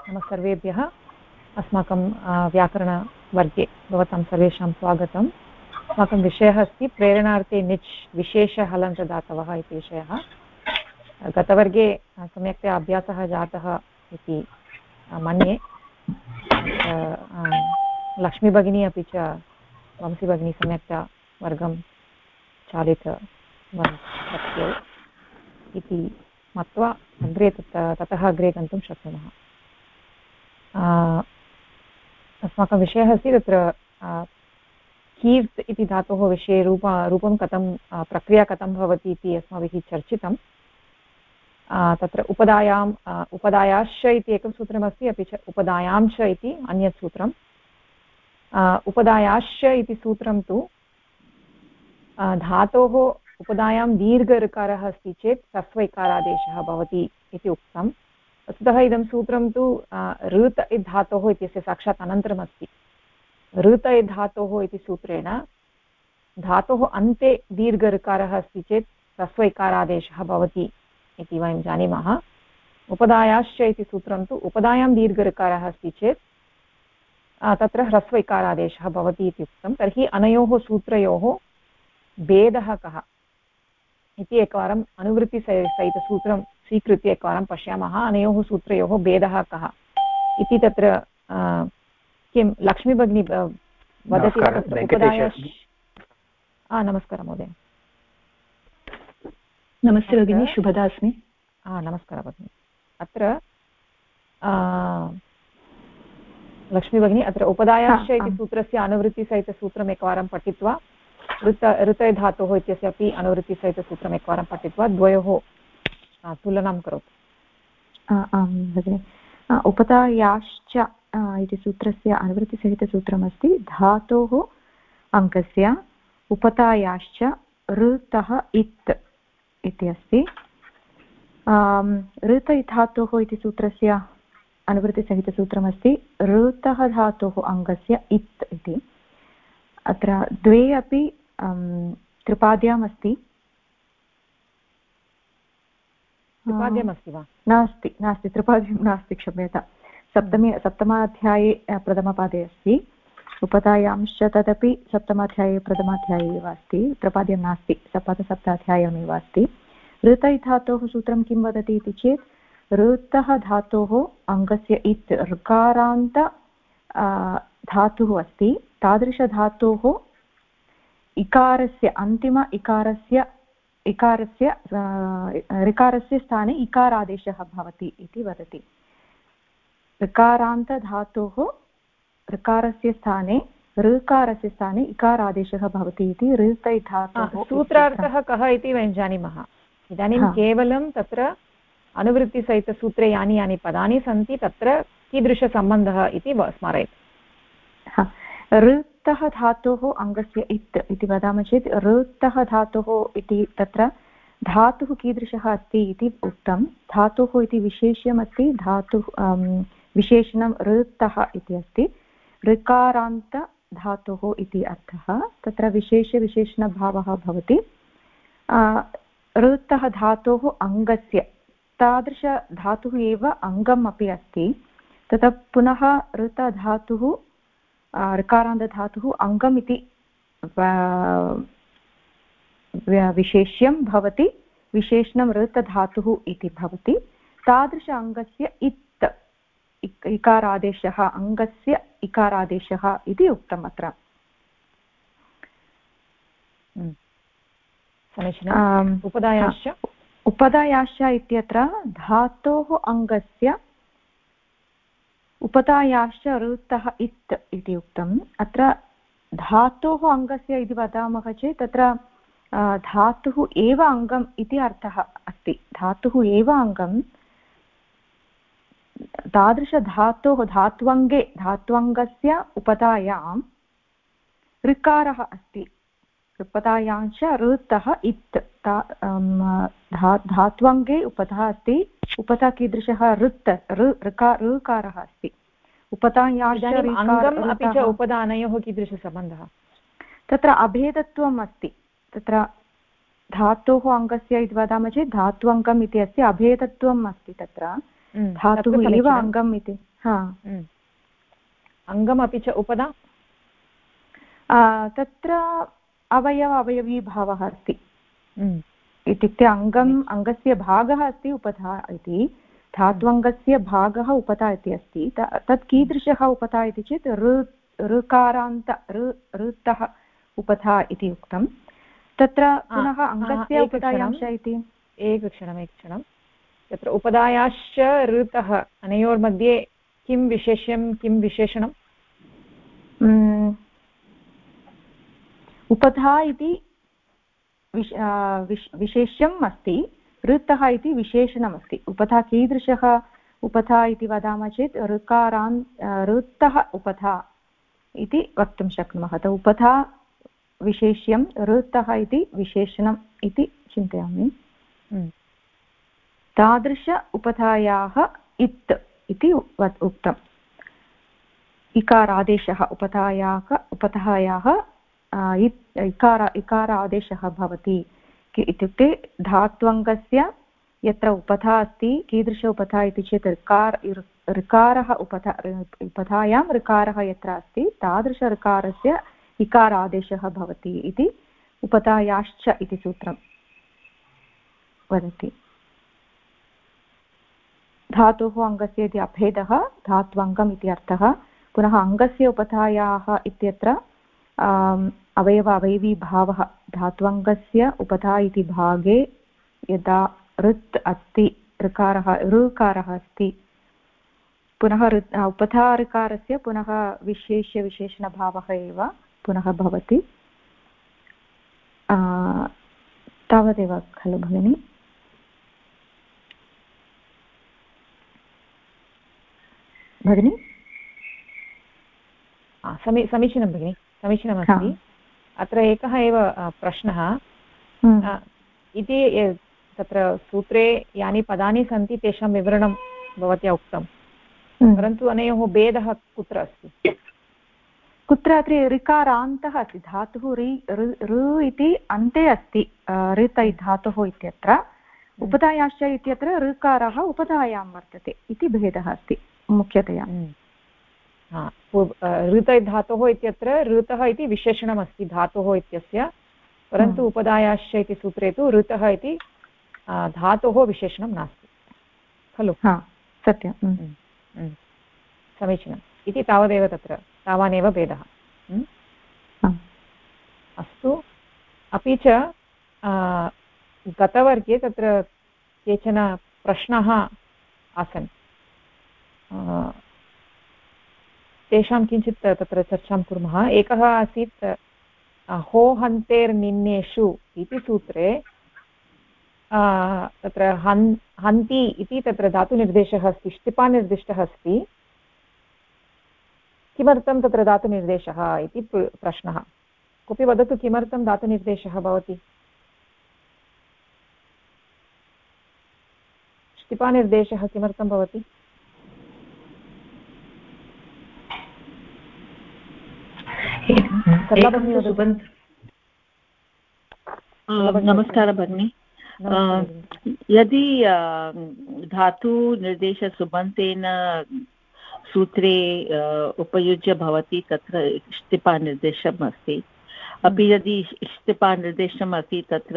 नमः सर्वेभ्यः अस्माकं व्याकरणवर्गे भवतां सर्वेषां स्वागतम्। अस्माकं विषयः अस्ति प्रेरणार्थे निच् विशेषहलन्तदातवः इति विषयः। गतवर्गे सम्यक्तया अभ्यासः जातः इति मन्ये। लक्ष्मीभगिनी अपि च वंशीभगिनी सम्यक्तया वर्गं चालितवत्यौ इति मत्वा अग्रे ततः अग्रे गन्तुं शक्नुमः। अस्माकं विषयः अस्ति तत्र कीर्त् इति धातोः विषये रूपं कथं प्रक्रिया कथं भवति इति अस्माभिः चर्चितं। तत्र उपदायाश्च इति एकं सूत्रमस्ति, अपि च उपदायांश्च इति अन्यत् सूत्रम्। उपदायाश्च इति सूत्रं तु धातोः उपदायां दीर्घऋकारः अस्ति चेत् ह्रस्वैकारादेशः भवति इति उक्तम्। वस्तुतः इदं सूत्रं तु ऋत इति धातोः इत्यस्य साक्षात् अनन्तरमस्ति। ऋत इति धातोः इति सूत्रेण धातोः अन्ते दीर्घऋकारः अस्ति चेत् ह्रस्वैकारादेशः भवति इति वयं जानीमः। उपदायाश्च इति सूत्रं तु उपदायां दीर्घऋकारः अस्ति चेत् तत्र ह्रस्वैकारादेशः भवति इति उक्तं। तर्हि अनयोः सूत्रयोः भेदः कः इति एकवारम् अनुवृत्तिसहितसूत्रं स्वीकृत्य एकवारं पश्यामः। अनयोः सूत्रयोः भेदः कः इति तत्र किं लक्ष्मीभगिनी वदति वा? तत्र उपदायाश्च नमस्कारः महोदय। नमस्ते भगिनी, शुभदा अस्मि। नमस्कारः भगिनी। अत्र लक्ष्मीभगिनी अत्र उपदायाश्च इति सूत्रस्य अनुवृत्तिसहितसूत्रम् एकवारं पठित्वा ऋत धातोः इत्यस्य अपि अनुवृत्तिसहितसूत्रम् एकवारं पठित्वा द्वयोः तुलनां करोतु। आं भगिनि। उपदायाश्च इति सूत्रस्य अनुवृत्तिसहितसूत्रमस्ति धातोः अङ्गस्य उपदायाश्च ऋतः इत् इति अस्ति। ऋत धातोः इति सूत्रस्य अनुवृत्तिसहितसूत्रमस्ति ऋतः धातोः अङ्गस्य इत् इति। अत्र द्वे अपि त्रिपाद्याम् अस्ति। त्रिपाद्यमस्ति वा? नास्ति त्रिपाद्यं नास्ति, क्षम्यता। सप्तमाध्याये प्रथमपादे अस्ति। उपदायांश्च तदपि सप्तमाध्याये प्रथमाध्याये एव अस्ति, त्रिपाद्यं नास्ति, सप्ताध्यायमेव अस्ति। ऋत धातोः सूत्रं किं वदति इति चेत् ऋतः धातोः अङ्गस्य इत् ऋकारान्त धातुः अस्ति। तादृशधातोः इकारस्य अन्तिम ऋकारस्य स्थाने इकारादेशः भवति इति वदति। ऋकारान्तधातोः ऋकारस्य स्थाने ऋकारस्य स्थाने इकारादेशः भवति इति ऋत धातोः सूत्रार्थः कः इति वयं जानीमः। इदानीं केवलं तत्र अनुवृत्तिसहितसूत्रे यानि यानि पदानि सन्ति तत्र कीदृशसम्बन्धः इति स्मारयतु। ऋतः धातोः अङ्गस्य इत् इति वदामः चेत् ऋतः धातोः इति तत्र धातुः कीदृशः अस्ति इति उक्तं। धातुः इति विशेष्यमस्ति, धातुः विशेषणं ऋतः इति अस्ति। ऋकारान्त धातुः इति अर्थः। तत्र विशेषविशेषणभावः भवति। ऋतः धातोः अङ्गस्य तादृशधातुः एव अङ्गम् अपि अस्ति। ततः पुनः ऋतधातुः ऋकारान्तधातुः अङ्गम् इति विशेष्यं भवति, विशेषणं ऋतधातुः इति भवति। तादृश अङ्गस्य इत् इकारादेशः, अङ्गस्य इकारादेशः इति उक्तम् अत्र। समीचीनम्। उपदायाश्च इत्यत्र धातोः अङ्गस्य उपदायाश्च ऋतः इत् इति उक्तम्। अत्र धातोः अङ्गस्य इति वदामः चेत् तत्र धातुः एव अङ्गम् इति अर्थः अस्ति। धातुः एव अङ्गं। तादृशधातोः धात्वङ्गस्य उपदायां ऋकारः अस्ति। उपदायांश्च ऋतः इत् धात्वङ्गे उपधा अस्ति। उपधा कीदृशः ऋकारः अस्ति। उपदायांश्च अपि च उपधा अनयोः कीदृशसम्बन्धः? तत्र अभेदत्वम् अस्ति। तत्र धातोः अङ्गस्य इति वदामः चेत् धात्वङ्गम् इति अस्ति, अभेदत्वम् अस्ति। तत्र धातुः एव अङ्गम् इति अङ्गमपि च उपधा तत्र अवयवीभावः अस्ति इत्युक्ते अङ्गस्य भागः अस्ति उपधा इति धात्वङ्गस्य भागः उपधा इति अस्ति तत् कीदृशः उपधा इति चेत् ऋकारान्त ऋतः उपधा इति उक्तं तत्र पुनः अङ्गस्य उपधायांश इति एकक्षणं तत्र उपधायाश्च ऋतः अनयोर्मध्ये किं विशेष्यं किं विशेषणम् उपधा इति विशेष्यम् अस्ति ऋतः इति विशेषणमस्ति उपधा कीदृशः उपधा इति वदामः चेत् ऋतः उपधा इति वक्तुं शक्नुमः उपधा विशेष्यं ऋतः इति विशेषणम् इति चिन्तयामि तादृश उपधायाः इत् इति उक्तम् इकारादेशः उपधायाः इकार आदेशः भवति इत्युक्ते धात्वङ्गस्य यत्र उपधा अस्ति कीदृश उपधा इति चेत् ऋकारः उपधायां ऋकारः यत्र अस्ति तादृश ऋकारस्य इकारादेशः भवति इति उपधायाश्च इति सूत्रं वदति धातोः अङ्गस्य इति अभेदः धात्वङ्गम् इति अर्थः पुनः अङ्गस्य उपधायाः इत्यत्र अवयवीभावः धात्वङ्गस्य उपधा इति भागे यदा ऋत् अस्ति ऋकारः अस्ति पुनः उपधा ऋकारस्य पुनः विशेषणभावः एव पुनः भवति तावदेव खलु भगिनि समीचीनं भगिनि समीचीनमस्ति अत्र एकः एव प्रश्नः इति तत्र सूत्रे यानि पदानि सन्ति तेषां विवरणं भवत्या उक्तं परन्तु अनयोः भेदः कुत्र अस्ति कुत्र अत्र ऋकारान्तः अस्ति धातुः ऋ इति अन्ते अस्ति ऋत धातुः इत्यत्र उपधायाश्च इत्यत्र ऋकारः उपधायां वर्तते इति भेदः अस्ति मुख्यतया ऋत धातोः इत्यत्र ऋतः इति विशेषणमस्ति धातोः इत्यस्य परन्तु उपधायाश्च इति सूत्रे तु ऋतः इति धातोः विशेषणं नास्ति खलु सत्यं समीचीनम् इति तावदेव तत्र तावानेव भेदः अस्तु अपि च गतवर्गे तत्र केचन प्रश्नाः आसन् तेषां किञ्चित् तत्र चर्चां कुर्मः एकः आसीत् हो हन्तेर्निन्नेषु इति सूत्रे तत्र हन्ति इति तत्र धातुनिर्देशः अस्ति ष्टिपानिर्दिष्टः अस्ति किमर्थं तत्र धातुनिर्देशः इति प्रश्नः कोऽपि वदतु किमर्थं धातुनिर्देशः भवति ष्टिपानिर्देशः किमर्थं भवति नमस्कारः भगिनी यदि धातुनिर्देशसुबन्तेन सूत्रे उपयुज्य भवति तत्र ष्टिपानिर्देशम् अस्ति अपि यदि ष्टिपानिर्देशम् अस्ति तत्र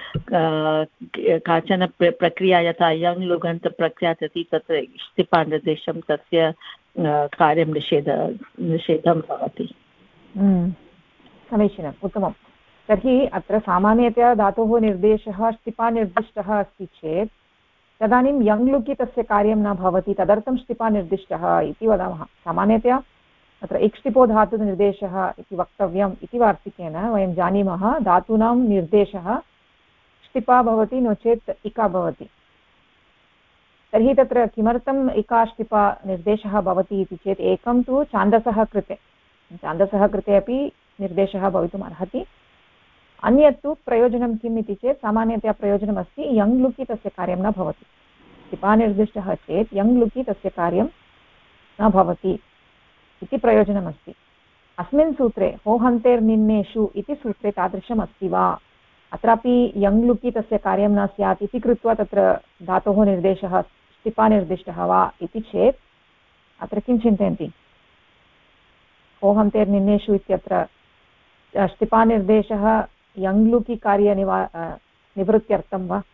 काचन प्रक्रिया यथा यङ् लुगन्तप्रक्रिया अस्ति तत्र ष्टिपानिर्देशं तस्य कार्यं निषेधं भवति समीचीनम् उत्तमं तर्हि अत्र सामान्यतया धातोः निर्देशः ष्टिपानिर्दिष्टः अस्ति चेत् तदानीं यङ् लुकि तस्य कार्यं न भवति तदर्थं ष्टिपानिर्दिष्टः इति वदामः सामान्यतया अत्र इक्ष्टिपो धातुनिर्देशः इति वक्तव्यम् इति वार्तिकेन वयं जानीमः धातूनां निर्देशः ष्टिपा भवति नो चेत् इका भवति तर्हि तत्र किमर्थम् इका ष्टिपा निर्देशः भवति इति चेत् एकं तु छान्दसः कृते अपि निर्देशः भवितुम् अर्हति अन्यत् तु प्रयोजनं किम् इति चेत् सामान्यतया प्रयोजनमस्ति यङ् लुकि तस्य कार्यं न भवति ष्टिपानिर्दिष्टः चेत् यङ् लुकि तस्य कार्यं न भवति इति प्रयोजनमस्ति अस्मिन् सूत्रे होहन्तेर्निन्नेषु इति सूत्रे तादृशम् अस्ति वा अत्रापि यङ् लुकि तस्य कार्यं न स्यात् इति कृत्वा तत्र धातोः निर्देशः ष्टिपानिर्दिष्टः वा इति चेत् अत्र किं चिन्तयन्ति होहन्तेर्निन्नेषु इत्यत्र ष्टिपानिर्देशः यङ्लुकि निवृत्त्यर्थं वा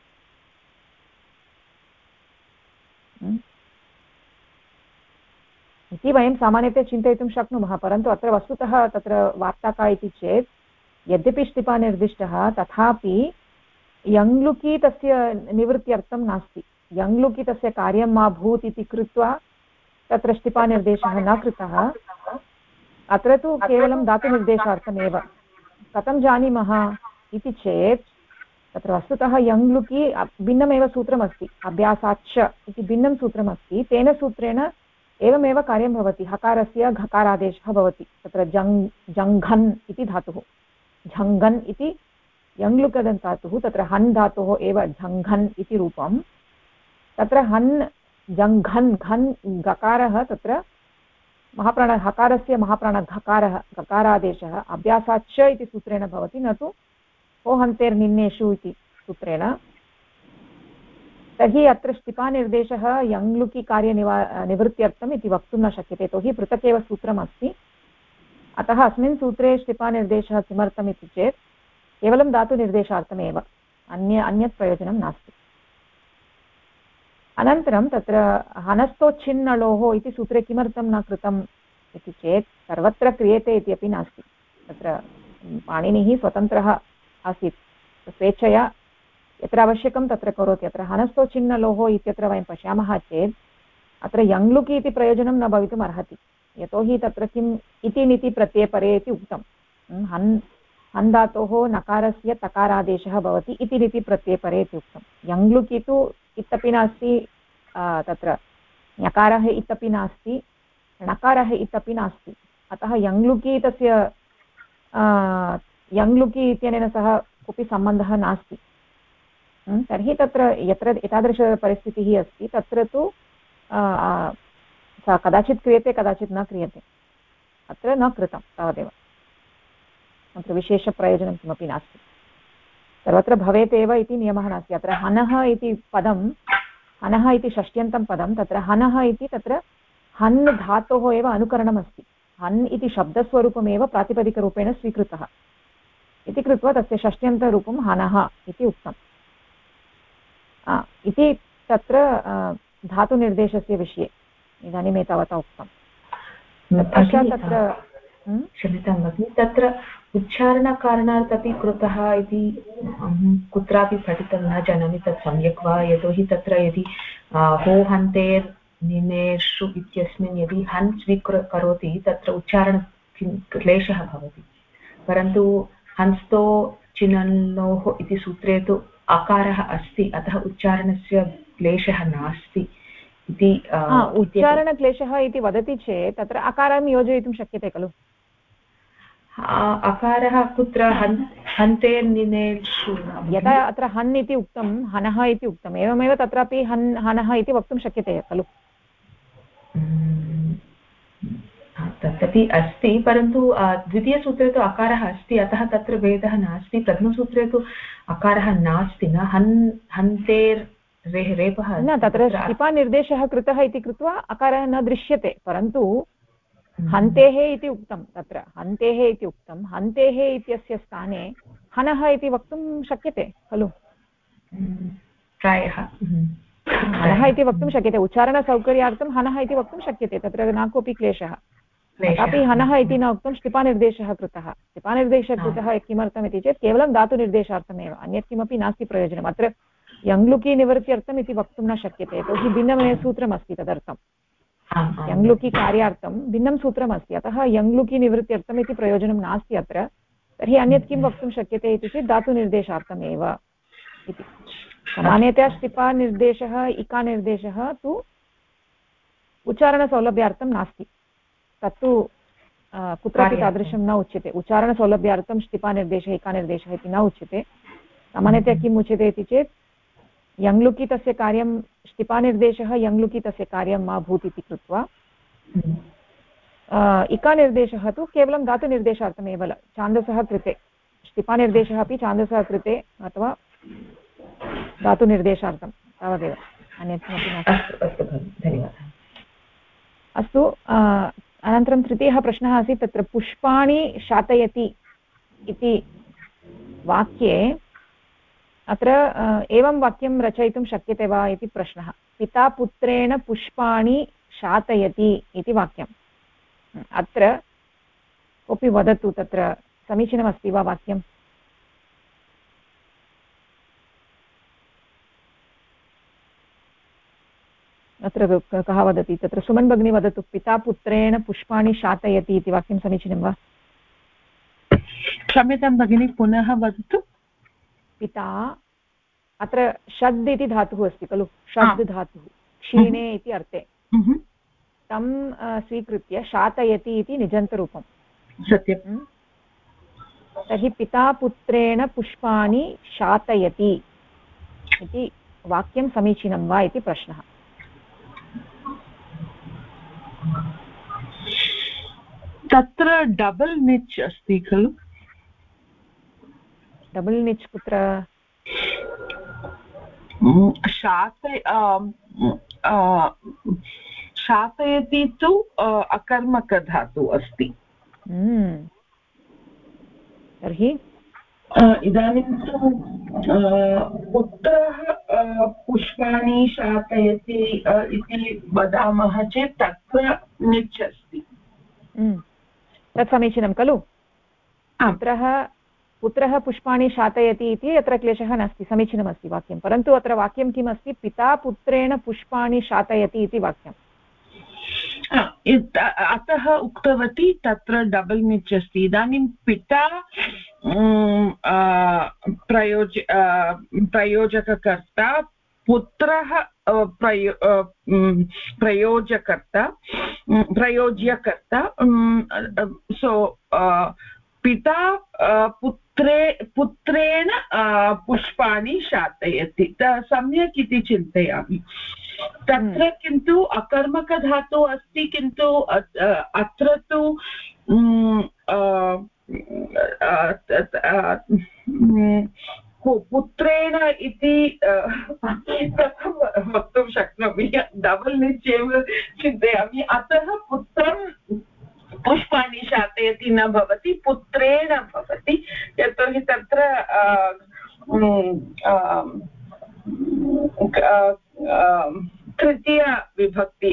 इति वयं सामान्यतया चिन्तयितुं शक्नुमः परन्तु अत्र वस्तुतः तत्र वार्ता का इति चेत् यद्यपि ष्टिपानिर्दिष्टः तथापि यङ्लुकि तस्य निवृत्त्यर्थं नास्ति यङ्लुकि तस्य कार्यं मा भूत् इति कृत्वा तत्र ष्टिपानिर्देशः न कृतः अत्र तु केवलं धातुनिर्देशार्थमेव कथं जानीमः इति चेत् तत्र वस्तुतः यङ्लुकि भिन्नमेव सूत्रमस्ति अभ्यासाच्च इति भिन्नं सूत्रमस्ति तेन सूत्रेण एवमेव कार्यं भवति हकारस्य घकारादेशः भवति तत्र जङ्घन् इति धातुः झङ्घन् इति यङ्लुकदन् धातुः तत्र हन् धातोः एव झङ्घन् इति रूपं तत्र हन् जङ्घन् घन् गकारः तत्र महाप्राण हकारस्य महाप्राणघकारः गकारादेशः अभ्यासाच्च इति सूत्रेण भवति न तु होहन्तेर्निन्नेषु इति सूत्रेण तर्हि अत्र ष्टिपानिर्देशः यङ्लुकि निवृत्त्यर्थम् इति वक्तुं न शक्यते यतोहि पृथक् एव सूत्रमस्ति अतः अस्मिन् सूत्रे ष्टिपानिर्देशः किमर्थम् इति चेत् केवलं धातुनिर्देशार्थमेव अन्यत् प्रयोजनं नास्ति अनन्तरं तत्र हनस्तोच्छिन्नलोः इति सूत्रे किमर्थं न कृतम् इति चेत् सर्वत्र क्रियते इत्यपि नास्ति तत्र पाणिनिः स्वतन्त्रः आसीत् स्वेच्छया यत्र आवश्यकं तत्र करोति अत्र हनस्तोच्छिन्नलोः इत्यत्र वयं पश्यामः चेत् अत्र यङ्लुकि इति प्रयोजनं न भवितुम् अर्हति यतोहि तत्र किम् इति निति प्रत्ययपरे इति उक्तं हन् धातोः नकारस्य तकारादेशः भवति इति निति प्रत्ययपरे इति उक्तं यङ्लुकि तु इत्यपि नास्ति तत्र ञकारः इत्यपि नास्ति णकारः इत्यपि नास्ति अतः यङ्लुकि तस्य यङ्लुकि इत्यनेन सह कोऽपि सम्बन्धः नास्ति तर्हि तत्र यत्र एतादृशपरिस्थितिः अस्ति तत्र तु कदाचित् क्रियते कदाचित् न क्रियते अत्र न कृतं तावदेव अत्र विशेषप्रयोजनं किमपि नास्ति सर्वत्र भवेत् एव इति नियमः नास्ति अत्र हनः इति पदं हनः इति षष्ट्यन्तं पदं तत्र हनः इति तत्र हन् धातोः एव अनुकरणमस्ति हन् इति शब्दस्वरूपमेव प्रातिपदिकरूपेण स्वीकृतः इति कृत्वा तस्य षष्ट्यन्तरूपं हनः इति उक्तम् इति तत्र धातुनिर्देशस्य विषये इदानीम् एतावता उक्तं तत्र क्षम्यतां भगिनि तत्र उच्चारणकारणात् अपि कृतः इति कुत्रापि पठितं न जानामि तत् सम्यक् वा यतोहि तत्र यदि होहन्तेर् निनेषु इत्यस्मिन् यदि हन् स्वीकरोति तत्र उच्चारण क्लेशः भवति परन्तु हंस्तो चिनल्लोः इति सूत्रे तु अकारः अस्ति अतः उच्चारणस्य क्लेशः नास्ति इति उच्चारणक्लेशः इति वदति चेत् तत्र अकारं योजयितुं शक्यते खलु अकारः कुत्र हन्तेर्निनेषु यदा अत्र हन् इति उक्तं हनः इति उक्तम् एवमेव तत्रापि हनः इति वक्तुं शक्यते खलु तदपि अस्ति परन्तु द्वितीयसूत्रे तु अकारः अस्ति अतः तत्र भेदः नास्ति प्रथमसूत्रे तु अकारः नास्ति न हन्तेर् रेपः न तत्र ष्टिपानिर्देशः कृतः इति कृत्वा अकारः न दृश्यते परन्तु हन्तेः इति उक्तं तत्र हन्तेः इति उक्तं हन्तेः इत्यस्य स्थाने हनः इति वक्तुं शक्यते खलु प्रायः हनः इति वक्तुं शक्यते उच्चारणसौकर्यार्थं हनः इति वक्तुं शक्यते तत्र न कोऽपि क्लेशः तथापि हनः इति न उक्तं ष्टिपानिर्देशः कृतः ष्टिपानिर्देशः कृतः किमर्थम् इति चेत् केवलं धातुनिर्देशार्थमेव अन्यत् किमपि नास्ति प्रयोजनम् अत्र यङ्लुकि निवृत्त्यर्थम् इति वक्तुं न शक्यते यतोहि भिन्नमेव सूत्रमस्ति तदर्थं यङ्लुकि कार्यार्थं भिन्नं सूत्रमस्ति अतः यङ्लुकि निवृत्त्यर्थम् इति प्रयोजनं नास्ति अत्र तर्हि अन्यत् किं वक्तुं शक्यते इति चेत् धातुनिर्देशार्थमेव इति सामान्यतया ष्टिपानिर्देशः इकानिर्देशः तु उच्चारणसौलभ्यार्थं नास्ति तत्तु कुत्रापि तादृशं न उच्यते उच्चारणसौलभ्यार्थं ष्टिपानिर्देशः इकानिर्देशः इति न उच्यते सामान्यतया किम् उच्यते इति चेत् यङ्लुकि तस्य कार्यं ष्टिपानिर्देशः यङ्लुकि तस्य कार्यं मा भूत् इति कृत्वा इकानिर्देशः तु केवलं धातुनिर्देशार्थमेव छान्दसः कृते ष्टिपानिर्देशः अपि छान्दसः कृते अथवा धातुनिर्देशार्थं तावदेव अन्यत् किमपि नास्ति धन्यवादः अस्तु अनन्तरं तृतीयः प्रश्नः आसीत् तत्र पुष्पाणि शातयति इति वाक्ये अत्र एवं वाक्यं रचयितुं शक्यते वा इति प्रश्नः पिता पुत्रेण पुष्पाणि शातयति इति वाक्यम् अत्र कोऽपि वदतु तत्र समीचीनमस्ति वा वाक्यम् अत्र कः वदति तत्र सुमन् भगिनी वदतु पिता पुत्रेण पुष्पाणि शातयति इति वाक्यं समीचीनं वा क्षम्यतां भगिनी पुनः वदतु पिता अत्र षद् इति धातुः अस्ति खलु षद् धातुः क्षीणे इति अर्थे तं स्वीकृत्य शातयति इति निजन्तरूपं सत्यं तर्हि पिता पुत्रेण पुष्पाणि शातयति इति वाक्यं समीचीनं वा इति प्रश्नः तत्र डबल् निच् अस्ति खलु डबल् निच् कुत्र शातयति तु अकर्मकधातु अस्ति तर्हि इदानीं तु पुत्रः पुष्पाणि शातयति इति वदामः चेत् तत्र निच् अस्ति तत् समीचीनं खलु पुत्रः पुष्पाणि शातयति इति अत्र क्लेशः नास्ति समीचीनमस्ति वाक्यं परन्तु अत्र वाक्यं किम् अस्ति पिता पुत्रेण पुष्पाणि शातयति इति वाक्यम् अतः उक्तवती तत्र डबल् निच् अस्ति इदानीं पिता प्रयोजककर्ता पुत्रः प्रयोज्यकर्ता सो पिता पुत्रेण पुष्पाणि शातयति सम्यक् इति चिन्तयामि तत्र किन्तु अकर्मकधातु अस्ति किन्तु अत्र तु पुत्रेण इति कथं वक्तुं शक्नोमि डबल् निच् एव चिन्तयामि अतः पुत्रं पुष्पाणि शातयति न भवति पुत्रेण भवति यतोहि तत्र तृतीयविभक्ति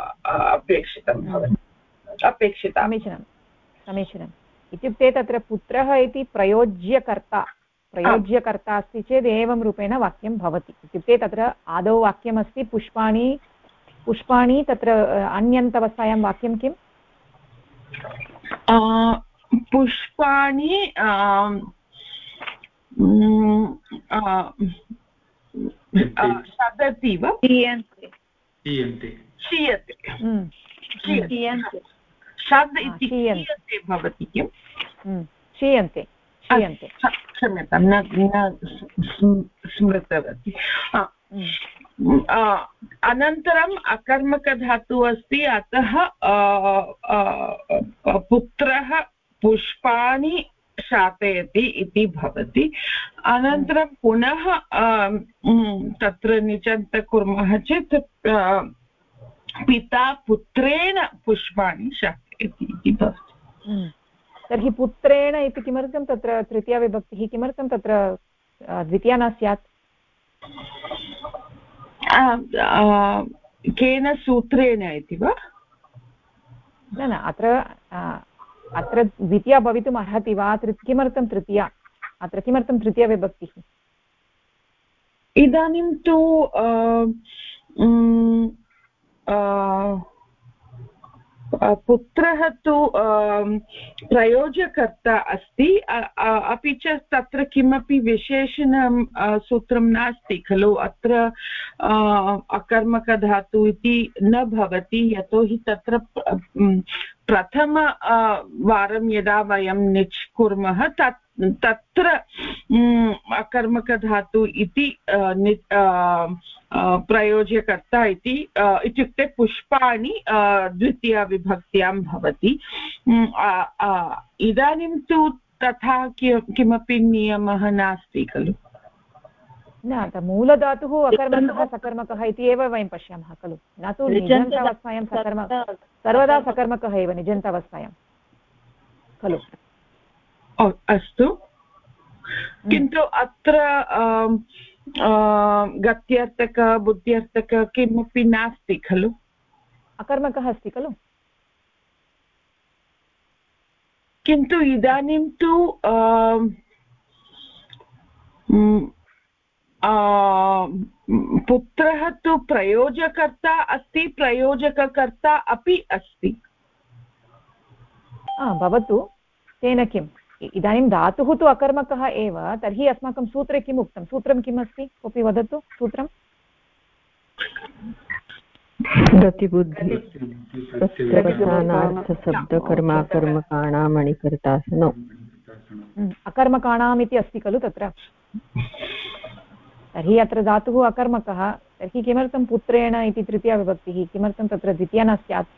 अपेक्षिता समीचीनम् इत्युक्ते तत्र पुत्रः इति प्रयोज्यकर्ता अस्ति चेत् एवं रूपेण वाक्यं भवति इत्युक्ते तत्र आदौ वाक्यमस्ति पुष्पाणि तत्र अन्यन्तवस्थायां वाक्यं किम् पुष्पाणि शतति वा शब्द इति क्षीयते भवति किम् क्षीयन्ते क्षम्यतां न स्मृतवती अनन्तरम् अकर्मकधातु अस्ति अतः पुत्रः पुष्पाणि शातयति इति भवति अनन्तरं पुनः तत्र निचन्त कुर्मः चेत् पिता पुत्रेण पुष्पाणि शातयति इति भवति तर्हि पुत्रेण इति किमर्थं तत्र तृतीयाविभक्तिः किमर्थं तत्र द्वितीया न स्यात् केन सूत्रेण इति वा न अत्र द्वितीया भवितुम् अर्हति वा किमर्थं तृतीया अत्र किमर्थं तृतीयाविभक्तिः इदानीं तु पुत्रः तु प्रयोजकर्ता अस्ति अपि च तत्र किमपि विशेषणं सूत्रं नास्ति खलु अत्र अकर्मकधातु इति न भवति यतोहि तत्र प्रथमवारं यदा वयं निच् कुर्मः तत्र अकर्मकधातु इति प्रयोज्यकर्ता इति इत्युक्ते पुष्पाणि द्वितीयविभक्त्यां भवति इदानीं तु तथा किमपि नियमः नास्ति खलु न मूलधातुः अकर्मकः सकर्मकः इति एव वयं पश्यामः खलु, न तु निजन्तावस्थायां सर्वदा सकर्मकः एव निजन्तावस्थायां खलु। अस्तु, किन्तु अत्र गत्यर्थक बुद्ध्यर्थक किमपि नास्ति खलु, अकर्मकः अस्ति खलु। किन्तु इदानीं तु पुत्रः तु प्रयोजकर्ता अस्ति, प्रयोजककर्ता अपि अस्ति। भवतु, तेन किम्, इदानीं धातुः तु अकर्मकः एव, तर्हि अस्माकं सूत्रे किम् उक्तं, सूत्रं किम् अस्ति, कोऽपि वदतु सूत्रं। शब्दकर्माकर्मकाणाम् अणिकर्तासनौ। अकर्मकाणाम् इति अस्ति खलु तत्र, तर्हि अत्र धातुः अकर्मकः, तर्हि किमर्थं पुत्रेण इति तृतीया विभक्तिः, किमर्थं तत्र द्वितीया न स्यात्,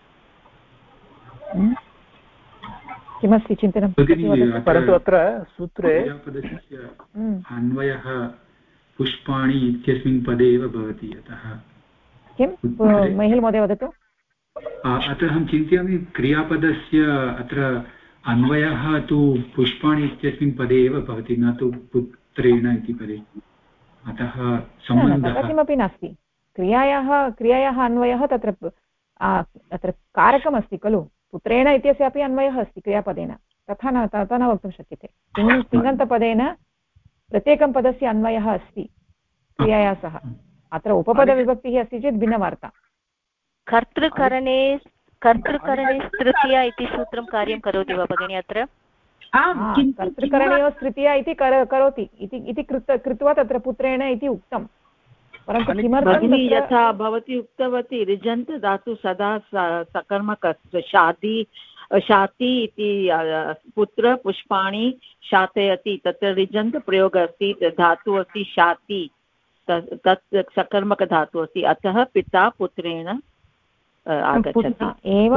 किमस्ति चिन्तनं? परन्तु अत्र सूत्रे अन्वयः पुष्पाणि इत्यस्मिन् पदे एव भवति, अतः किं महिल महोदय वदतु। अत्र अहं चिन्तयामि क्रियापदस्य अत्र अन्वयः तु पुष्पाणि इत्यस्मिन् पदे एव भवति, न तु पुत्रेण इति पदे, अतः सम्बन्धः किमपि नास्ति। क्रियायाः अन्वयः तत्र कारकमस्ति खलु, पुत्रेण इत्यस्यापि अन्वयः अस्ति क्रियापदेन, तथा न वक्तुं शक्यते। तिङन्तपदेन प्रत्येकं पदस्य अन्वयः अस्ति क्रियया सह। अत्र उपपदविभक्तिः अस्ति चेत् भिन्नवार्ता। कर्तृकरणे तृतीया इति सूत्रं कार्यं करोति वा भगिनी? अत्र कर्तृकरणयोः तृतीया इति करोति इति कृत्वा तत्र पुत्रेण इति उक्तं, परन्तु किमर्थं यथा भवती उक्तवती ऋजन्त धातु सदा सकर्मकः, शाति इति पुत्र पुष्पाणि शातयति, तत्र ऋजन्त प्रयोगः अस्ति, धातु अस्ति शाति, तत् सकर्मकधातुः अस्ति, अतः पिता पुत्रेण आगच्छति।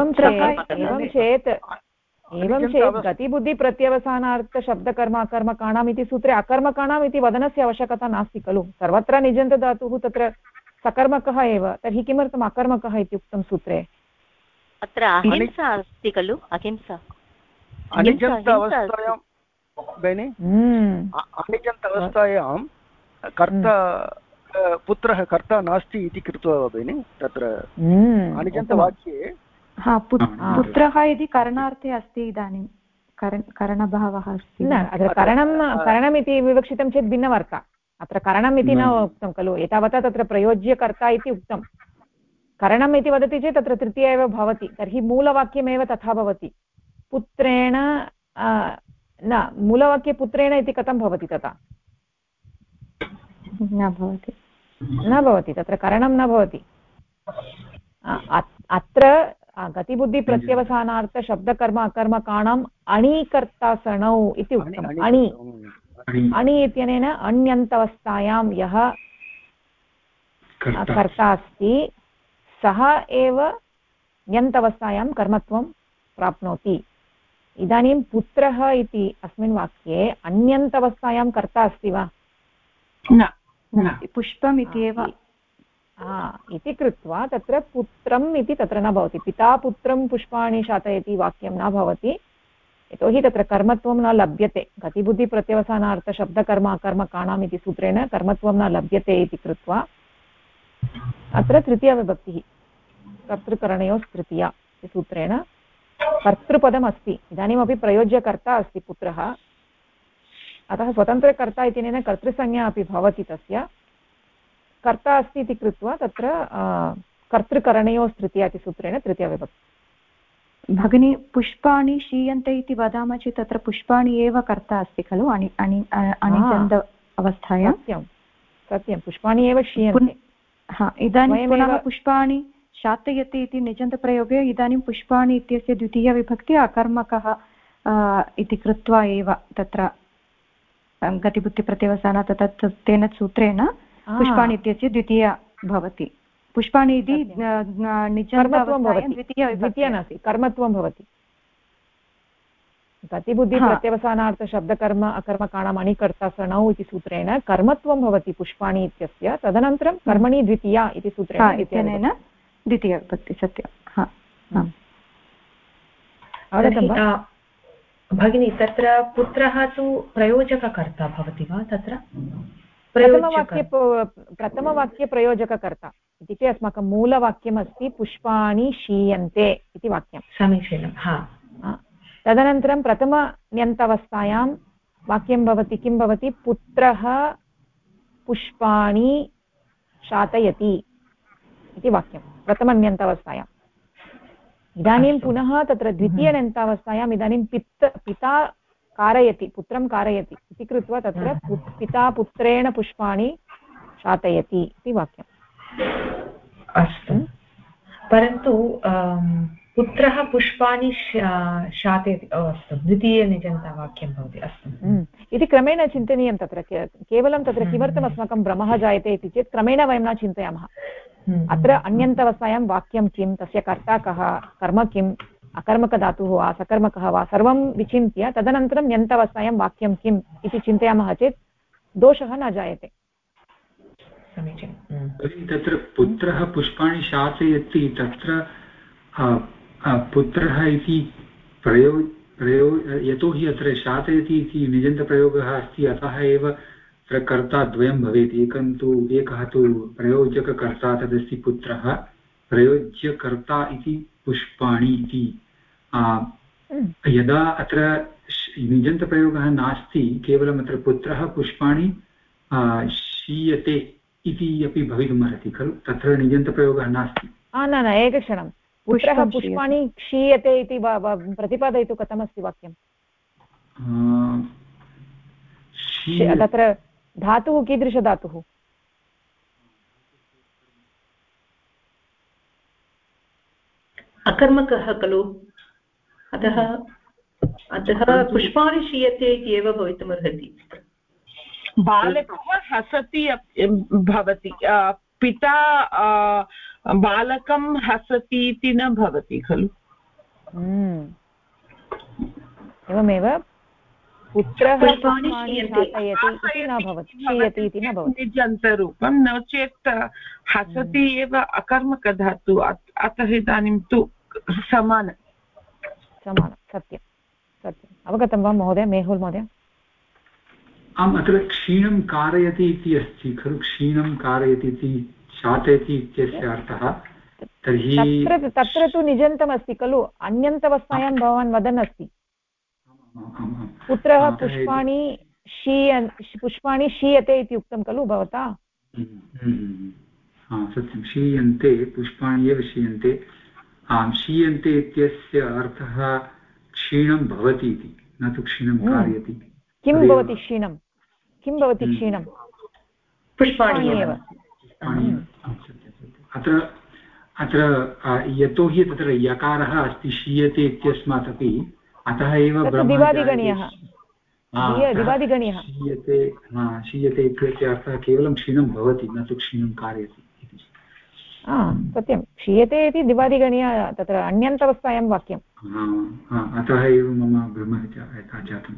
एवं चेत् गतिबुद्धिप्रत्यवसानार्थशब्दकर्म अकर्मकाणाम् इति सूत्रे अकर्मकाणाम् इति वदनस्य आवश्यकता नास्ति खलु, सर्वत्र निजन्तधातुः तत्र सकर्मकः एव, तर्हि किमर्थम् अकर्मकः इति उक्तं सूत्रे? अत्र अहिंसा अस्ति खलु, अहिंसा अनिजन्तावस्थायां कर्ता पुत्रः कर्ता नास्ति इति कृत्वा वा भगिनि तत्र अनिजन्तवाक्ये? पुत्रः इति करणार्थे अस्ति, इदानीं करणभावः अस्ति। न, अत्र करणम् इति विवक्षितं चेत् भिन्नवार्ता। अत्र करणम् इति न उक्तं खलु, एतावता तत्र प्रयोज्यकर्ता इति उक्तं। करणम् इति वदति चेत् तत्र तृतीया एव भवति, तर्हि मूलवाक्यमेव तथा भवति। पुत्रेण न, मूलवाक्ये पुत्रेण इति कथं भवति? तथा न भवति, तत्र करणं न भवति। अत्र गतिबुद्धिप्रत्यवसानार्थशब्दकर्म अकर्मकाणाम् अणीकर्तासनौ इति उक्तम्। अणि इत्यनेन अण्यन्तवस्थायां यः कर्ता अस्ति सः एव ण्यन्तवस्थायां कर्मत्वं प्राप्नोति। इदानीं पुत्रः इति अस्मिन् वाक्ये अन्यन्तवस्थायां कर्ता अस्ति वा? न, पुष्पम् इति एव इति कृत्वा तत्र पुत्रम् इति तत्र न भवति। पिता पुत्रं पुष्पाणि शातयति वाक्यं न भवति, यतोहि तत्र कर्मत्वं न लभ्यते। गतिबुद्धिप्रत्यवसानार्थशब्दकर्म अकर्मकाणाम् इति सूत्रेण कर्मत्वं न लभ्यते इति कृत्वा अत्र तृतीयविभक्तिः कर्तृकरणयोः तृतीया इति सूत्रेण कर्तृपदम् अस्ति। इदानीमपि प्रयोज्यकर्ता अस्ति पुत्रः, अतः स्वतन्त्रकर्ता इत्यनेन कर्तृसंज्ञा अपि भवति, तस्य कर्ता अस्ति इति कृत्वा तत्र कर्तृकरणयोः तृतीया इति सूत्रेण तृतीयविभक्ति। भगिनी, पुष्पाणि क्षीयन्ते इति वदामः चेत् तत्र पुष्पाणि एव कर्ता अस्ति खलु अणिजन्त अवस्थायां? सत्यं, पुष्पाणि एव क्षीयन्ते। इदानीं पुनः पुष्पाणि शातयति इति निजन्तप्रयोगे इदानीं पुष्पाणि इत्यस्य द्वितीयविभक्ति अकर्मकः इति कृत्वा एव तत्र गतिबुद्धिप्रत्यवसानात् तत् तेन सूत्रेण पुष्पाणि इत्यस्य द्वितीया भवति। पुष्पाणि इति द्वितीया नास्ति, कर्मत्वं भवति। प्रतिबुद्धिप्रत्यवसानार्थशब्दकर्म अकर्मकाणाम् अणिकर्तासरणौ इति सूत्रेण कर्मत्वं भवति पुष्पाणि इत्यस्य, तदनन्तरं कर्मणि द्वितीया इति सूत्रेण इत्यनेन द्वितीया विभक्ति सत्यं। भगिनी तत्र पुत्रः तु प्रयोजककर्ता भवति वा? तत्र प्रथमवाक्ये प्रयोजककर्ता इत्युक्ते अस्माकं मूलवाक्यमस्ति पुष्पाणि क्षीयन्ते इति वाक्यं। समीचीनं। तदनन्तरं प्रथमन्यन्तवस्थायां वाक्यं भवति, किं भवति? पुत्रः पुष्पाणि शातयति इति वाक्यं प्रथमन्यन्तवस्थायाम्। इदानीं पुनः तत्र द्वितीयन्यन्तावस्थायाम् इदानीं पिता कारयति, पुत्रं कारयति इति कृत्वा तत्र पिता पुत्रेण पुष्पाणि शातयति इति वाक्यम्। अस्तु, परन्तु पुत्रः पुष्पाणि शातयति, अस्तु, द्वितीयनिजन्तवाक्यं भवति। अस्तु, इति क्रमेण चिन्तनीयं। तत्र केवलं तत्र किमर्थम् अस्माकं भ्रमः जायते इति चेत् क्रमेण वयं न चिन्तयामः। अत्र अन्यन्तवस्थायां वाक्यं किं, तस्य कर्ता कः, कर्म किम्, अकर्मकधातुः वा सकर्मकः वा सर्वं विचिन्त्य तदनन्तरं न्यन्तवस्थायां वाक्यं किम् इति चिन्तयामः चेत् दोषः न जायते। तत्र पुत्रः पुष्पाणि शासयति, तत्र पुत्रः इति यतोहि अत्र शासयति इति निजन्तप्रयोगः अस्ति, अतः एव तत्र कर्ता द्वयं भवेत्। एकः तु प्रयोजककर्ता, तदस्ति पुत्रः, प्रयोज्यकर्ता इति पुष्पाणि इति। यदा अत्र निजन्तप्रयोगः नास्ति, केवलम् अत्र पुत्रः पुष्पाणि क्षीयते इति अपि भवितुमर्हति खलु, तत्र निजन्तप्रयोगः नास्ति। न एकक्षणं, पुत्रः पुष्पाणि क्षीयते इति प्रतिपादयतु कथमस्ति वाक्यं? तत्र धातुः कीदृशधातुः? अकर्मकः खलु, अतः पुष्पाणि क्षीयते इति एव भवितुमर्हति। बालकः हसति भवति, पिता बालकं हसति इति न भवति खलु। एवमेव पुत्रः पुष्पाणि शातयति इति न भवति, क्षीयति इति न भवति निजन्तरूपं, नो चेत् हसति एव अकर्मकधातु, अतः इदानीं तु समान। सत्यं अवगतं वा महोदय? मेहुल् महोदय? आम्, अत्र क्षीणं कारयति इति अस्ति खलु, क्षीणं कारयति इति शातयति इत्यस्य अर्थः। तर्हि तत्र तु निजन्तमस्ति खलु, अन्यन्तवस्थायां भवान् वदन् अस्ति पुत्रः पुष्पाणि क्षीयते इति उक्तं खलु भवता। सत्यं, क्षीयन्ते, पुष्पाणि एव क्षीयन्ते। क्षीयन्ते इत्यस्य अर्थः क्षीणं भवति इति, न तु क्षीणं कारयति। किं भवति क्षीणं? किं भवति क्षीणं? पुष्पाणि एव। अत्र यतोहि तत्र यकारः अस्ति क्षीयते इत्यस्मात् अपि, अतः एव दिवादिगणीयः क्षीयते इत्यस्य अर्थः केवलं क्षीणं भवति, न तु क्षीणं कारयति। सत्यं, क्षीयते इति दिवादिगणीय, तत्र अन्यन्तवस्थायां वाक्यम्। अतः एव मम भ्रमः जातम्।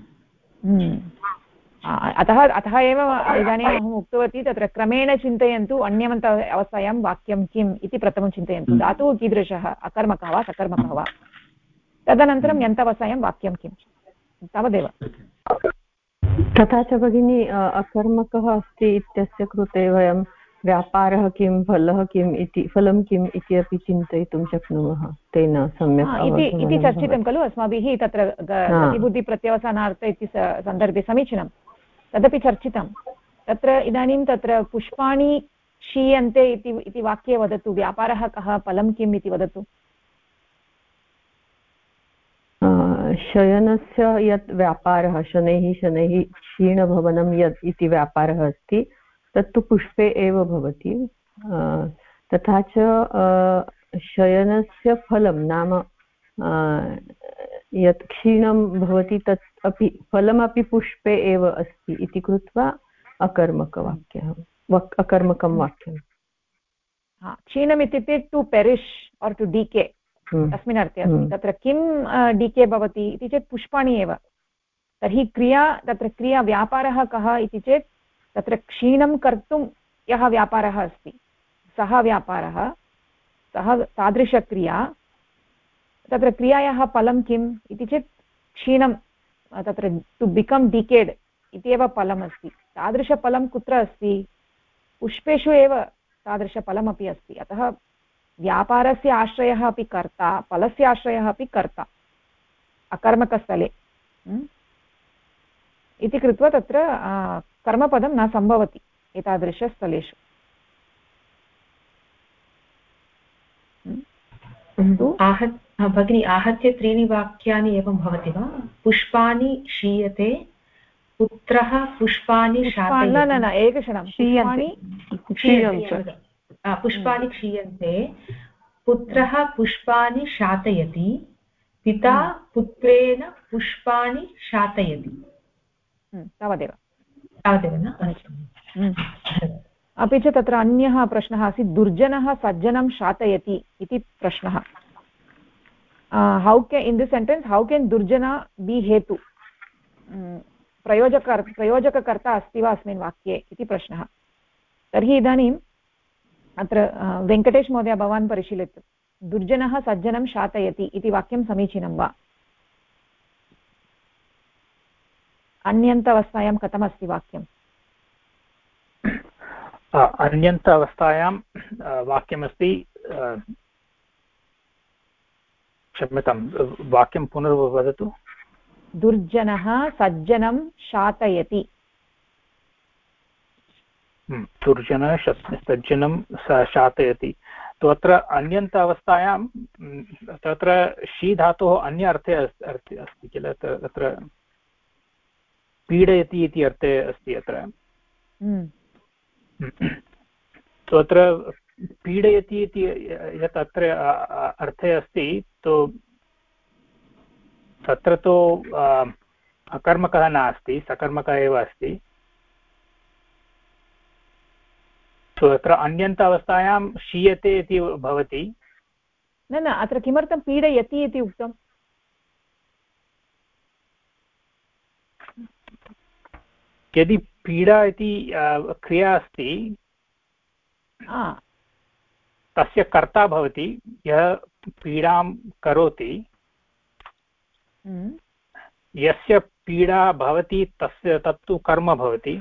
अतः एव इदानीम् अहम् उक्तवती, तत्र क्रमेण चिन्तयन्तु, अन्यमन्त अवस्थायां वाक्यं किम् इति प्रथमं चिन्तयन्तु। धातुः कीदृशः, अकर्मकः वा सकर्मकः वा, तदनन्तरं यन्तावस्थायां वाक्यं किं, तावदेव। तथा च भगिनी अकर्मकः अस्ति इत्यस्य कृते वयं व्यापारः किं, फलः किम् इति, फलं किम् इति अपि चिन्तयितुं शक्नुमः, तेन सम्यक् इति चर्चितं खलु अस्माभिः। तत्र गतिबुद्धिप्रत्यवसानार्थ इति सन्दर्भे समीचीनं, तदपि चर्चितं। तत्र इदानीं तत्र पुष्पाणि क्षीयन्ते इति वाक्ये वदतु, व्यापारः कः, फलं किम् इति वदतु। शयनस्य यत् व्यापारः, शनैः क्षीणभवनं यत् इति व्यापारः अस्ति, तत्तु पुष्पे एव भवति। तथा च शयनस्य फलं नाम यत् क्षीणं भवति तत् अपि फलमपि पुष्पे एव अस्ति इति कृत्वा अकर्मकं वाक्यं। क्षीणम् इत्युक्ते to perish or to decay, तस्मिन् अर्थे अस्ति। तत्र किं डीके भवति इति चेत् पुष्पाणि एव। तर्हि तत्र क्रिया व्यापारः कः इति चेत् तत्र क्षीणं कर्तुं यः व्यापारः अस्ति सः व्यापारः, सः तादृशक्रिया। तत्र क्रियायाः फलं किम् इति चेत् क्षीणं, तत्र टु बिकम् डिकेड् इत्येव फलमस्ति। तादृशफलं कुत्र अस्ति? पुष्पेषु एव तादृशफलमपि अस्ति। अतः व्यापारस्य आश्रयः अपि कर्ता, फलस्य आश्रयः अपि कर्ता अकर्मकस्थले इति कृत्वा तत्र कर्मपदं न सम्भवति एतादृशस्थलेषु। भगिनी, आहत्य त्रीणि वाक्यानि एवं भवति वा? पुष्पाणि क्षीयते, पुत्रः पुष्पाणि शातयति। न एकक्षणं, पुष्पाणि क्षीयन्ते, पुत्रः पुष्पाणि शातयति, पिता पुत्रेण पुष्पाणि शातयति। तावदेव न? अपि च तत्र अन्यः प्रश्नः आसीत्, दुर्जनः सज्जनं शातयति इति प्रश्नः। In this sentence how can दुर्जना बि हेतु? प्रयोजककर्ता अस्ति वा अस्मिन् वाक्ये इति प्रश्नः। तर्हि इदानीम् अत्र वेङ्कटेश महोदय भवान् परिशीलयतु, दुर्जनः सज्जनं शातयति इति वाक्यं समीचीनं वा? अन्यन्त अवस्थायां कथमस्ति वाक्यम्? अन्यन्त अवस्थायां वाक्यमस्ति, क्षम्यतां वाक्यं पुनर्वदतु। दुर्जनः सज्जनं शातयति। दुर्जनः सज्जनं शातयति। तो अत्र अन्यन्त अवस्थायां तत्र शी धातोः अन्य अर्थे अस्ति किल? तत्र पीडयति इति अर्थे अस्ति अत्र। तो अत्र पीडयति इति यत् अत्र अर्थे अस्ति, तो तत्र तो अकर्मकः नास्ति, सकर्मकः एव अस्ति। तो अत्र अन्यन्त अवस्थायां शीयते इति भवति। न, अत्र किमर्थं पीडयति इति उक्तम्? यदि पीडा इति क्रिया अस्ति, तस्य कर्ता भवति यः पीडां करोति। यस्य पीडा भवति तस्य तत्तु कर्म भवति।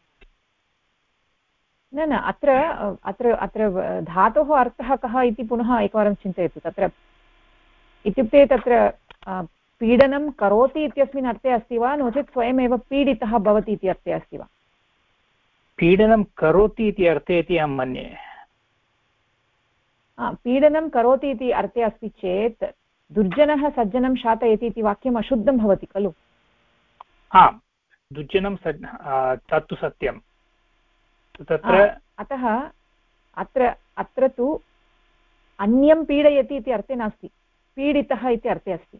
न, अत्र धातोः अर्थः कः इति पुनः एकवारं चिन्तयतु। तत्र इत्युक्ते तत्र पीडनं करोति इत्यस्मिन् अर्थे अस्ति वा, नो चेत् स्वयमेव पीडितः भवति इति अर्थे अस्ति वा? पीडनं करोति इति अर्थे इति अहं मन्ये। पीडनं करोति इति अर्थे अस्ति चेत् दुर्जनः सज्जनं शातयति इति वाक्यम् अशुद्धं भवति खलु? आम्, दुर्जनं तत्तु सत्यं। तत्र अतः अत्र तु अन्यं पीडयति इति अर्थे नास्ति, पीडितः इति अर्थे अस्ति।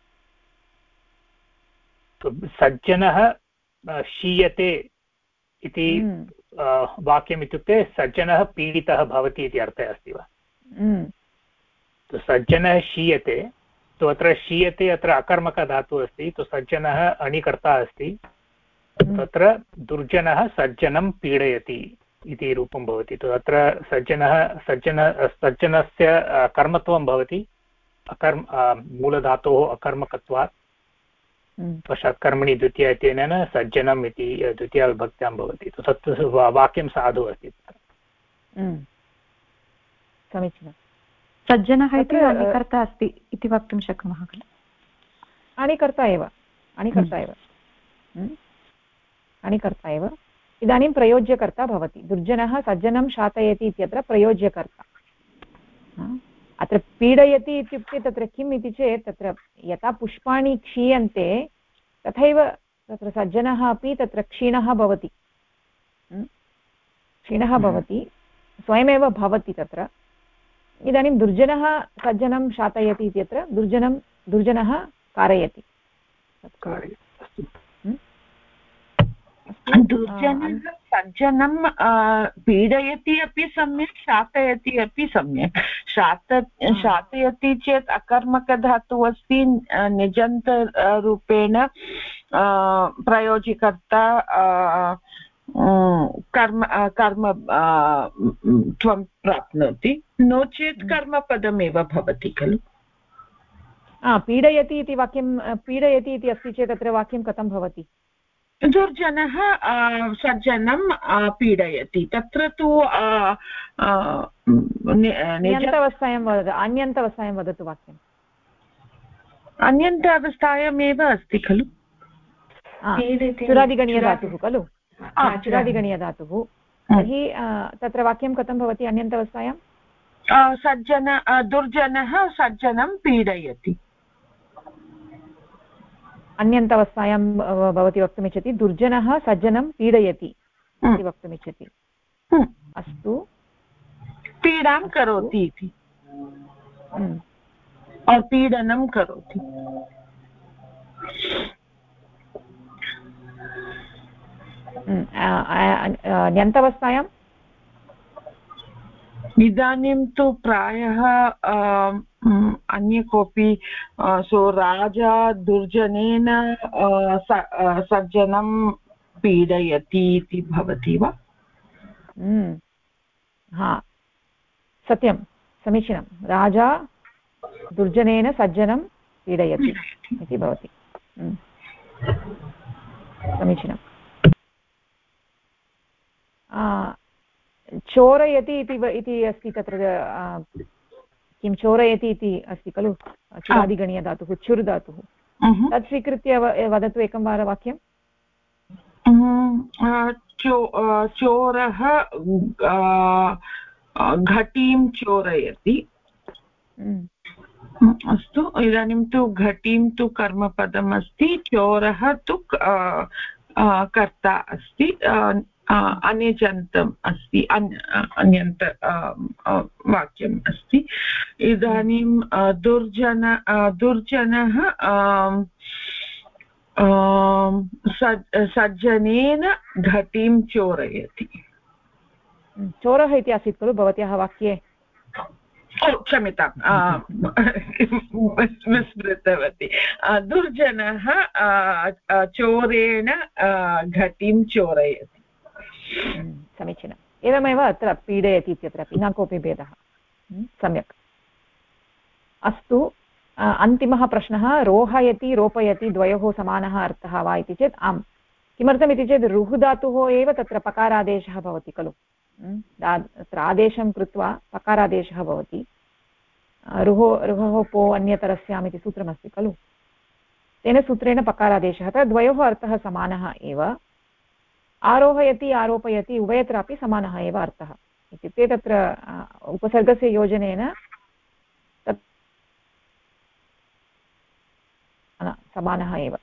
सज्जनः शीयते इति वाक्यम् इत्युक्ते सज्जनः पीडितः भवति इति अर्थः अस्ति वा? तो सज्जनः शीयते, तो अत्र शीयते अत्र अकर्मकधातुः अस्ति, तो सज्जनः अणिकर्ता अस्ति। तत्र दुर्जनः सज्जनं पीडयति इति रूपं भवति। तो अत्र सज्जनस्य कर्मत्वं भवति मूलधातोः अकर्मकत्वात्। पश्चात् कर्मणि द्वितीया इत्यनेन सज्जनम् इति द्वितीया विभक्त्यां भवति। तो तत् वाक्यं साधु अस्ति। समीचीनं। सज्जनः इति अणिकर्ता अस्ति इति वक्तुं शक्नुमः खलु? अणिकर्ता एव इदानीं प्रयोज्यकर्ता भवति। दुर्जनः सज्जनं शातयति इत्यत्र प्रयोज्यकर्ता। अत्र पीडयति इत्युक्ते तत्र किम् इति चेत्, तत्र यथा पुष्पाणि क्षीयन्ते तथैव तत्र सज्जनः अपि तत्र क्षीणः भवति, स्वयमेव भवति तत्र। इदानीं दुर्जनः सज्जनं शातयति इत्यत्र दुर्जनः कारयति। दुर्जनः सज्जनं पीडयति अपि सम्यक् शातयति अपि सम्यक् शातयति चेत् अकर्मकधातुः अस्ति निजन्तरूपेण प्रयोजकर्ता कर्म त्वं प्राप्नोति नो चेत् कर्मपदमेव भवति खलु पीडयति इति वाक्यं पीडयति इति अस्ति चेत् अत्र वाक्यं कथं भवति दुर्जनः सज्जनं पीडयति तत्र तु अन्यन्तवस्थायां वदतु अन्यन्तवस्थायां वदतु वाक्यम् अन्यन्तावस्थायामेव अस्ति खलु चुरादिगणीयधातुः खलु चुरादिगणीयधातुः तर्हि तत्र वाक्यं कथं भवति अन्यन्तवस्थायां दुर्जनः सज्जनं पीडयति अन्यन्तवस्थायां भवती वक्तुमिच्छति दुर्जनः सज्जनं पीडयति इति वक्तुमिच्छति अस्तु पीडां करोति इति पीडनं करोति अन्यन्तवस्थायाम् इदानीं तु प्रायः अन्य कोऽपि राजा दुर्जनेन सज्जनं पीडयति इति भवति वा हा सत्यं समीचीनं राजा दुर्जनेन सज्जनं पीडयति इति भवति समीचीनं चोरयति इति अस्ति तत्र किं चोरयति इति अस्ति खलु चुरादिगणीयधातुः चुर् धातुः तत् स्वीकृत्य वदतु एकं वारं वाक्यं चोरः घटीं चोरयति अस्तु इदानीं तु घटीं तु कर्मपदम् अस्ति चोरः तु कर्ता अस्ति अनिजन्तम् अस्ति अन्यन्त वाक्यम् अस्ति इदानीं दुर्जनः सज्जनेन घटीं चोरयति चोरः इति आसीत् खलु भवत्याः वाक्ये क्षम्यतां विस्मृतवती दुर्जनः चोरेण घटीं चोरयति समीचीनम् एवमेव अत्र पीडयति इत्यत्रापि न कोऽपि भेदः सम्यक् अस्तु अन्तिमः प्रश्नः रोहयति रोपयति द्वयोः समानः अर्थः वा इति चेत् आम् किमर्थमिति चेत् रुः धातुः एव तत्र पकारादेशः भवति खलु तत्र आदेशं कृत्वा पकारादेशः भवति रुहोः पो अन्यतरस्याम् इति सूत्रमस्ति खलु तेन सूत्रेण पकारादेशः तद् द्वयोः अर्थः समानः एव आरोहयति आरोपयति उभयत्रापि समानः एव अर्थः इत्युक्ते तत्र उपसर्गस्य योजनेन तत् समानः एव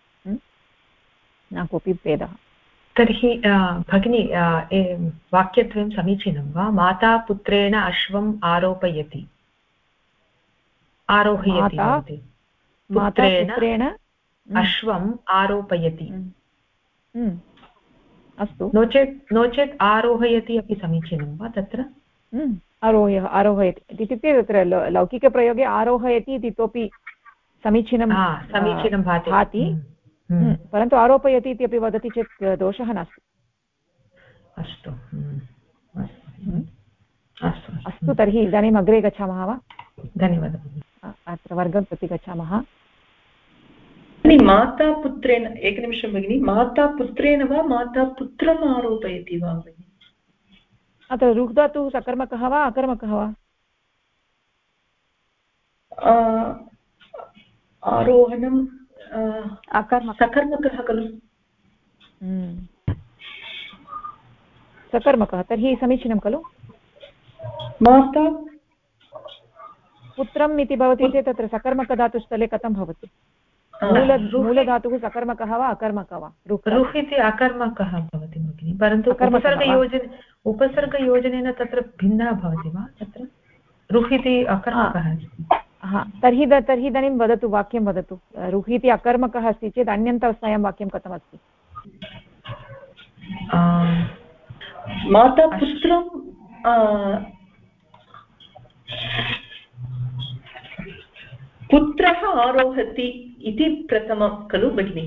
न कोऽपि भेदः तर्हि भगिनी वाक्यद्वयं समीचीनं वा माता पुत्रेण अश्वम् आरोपयति आरोहयति पुत्रेण अश्वम् आरोपयति अस्तु नो चेत् आरोहयति अपि समीचीनं वा तत्र आरोहयति इत्युक्ते तत्र लौकिकप्रयोगे आरोहयति इति इतोपि समीचीनं भाति परन्तु आरोपयति इति अपि वदति चेत् दोषः नास्ति अस्तु अस्तु तर्हि इदानीम् अग्रे गच्छामः वा धन्यवादः अत्र वर्गं प्रति गच्छामः माता पुत्रेण एकनिमिषं भगिनि माता पुत्रेण वा माता पुत्रम् आरोपयति वा भगिनि अत्र रुक् धातुः सकर्मकः वा अकर्मकः वा आरोहणं सकर्मकः खलु सकर्मकः तर्हि समीचीनं खलु माता पुत्रम् इति भवति चेत् तत्र सकर्मकधातुस्थले कथं भवति मूलधातुः सकर्मकः वा अकर्मकः वा रुह् इति अकर्मकः भवति भगिनि परन्तु उपसर्गयोजनेन तत्र भिन्नः भवति वा तत्र रुह् इति अकर्मकः अस्ति तर्हि इदानीं वदतु वाक्यं वदतु रुह् इति अकर्मकः अस्ति चेत् अन्यन्तवस्थायां वाक्यं कथमस्ति माता पुत्रं पुत्रः आरोहति इति प्रथमं खलु भगिनि?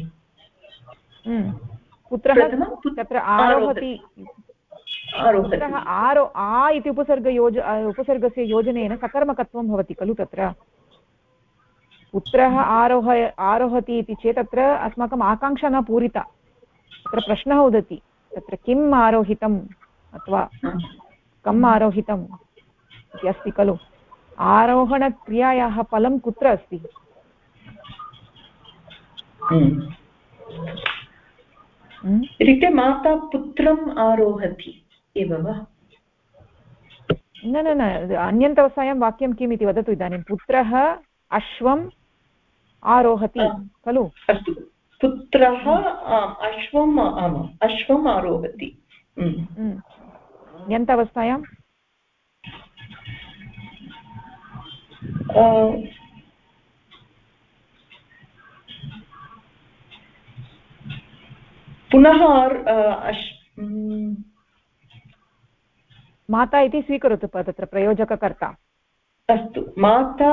पुत्रः तत्र आरोहति पुत्रः आ इति उपसर्गस्य योजनेन सकर्मकत्वं भवति खलु तत्र पुत्रः आरोहति इति चेत् तत्र अस्माकम् आकाङ्क्षा न पूरिता तत्र प्रश्नः उदति तत्र किम् आरोहितम् अथवा कम् आरोहितम् इति अस्ति खलु आरोहणक्रियायाः फलं कुत्र अस्ति? इत्युक्ते माता पुत्रम् आरोहति एव वा? न न न अन्यन्तवस्थायां वाक्यं किम् इति वदतु इदानीं पुत्रः अश्वम् आरोहति खलु? अस्तु पुत्रः अश्वम् आरोहति अन्यन्तवस्थायां पुनः माता इति स्वीकरोतु तत्र प्रयोजककर्ता। अस्तु माता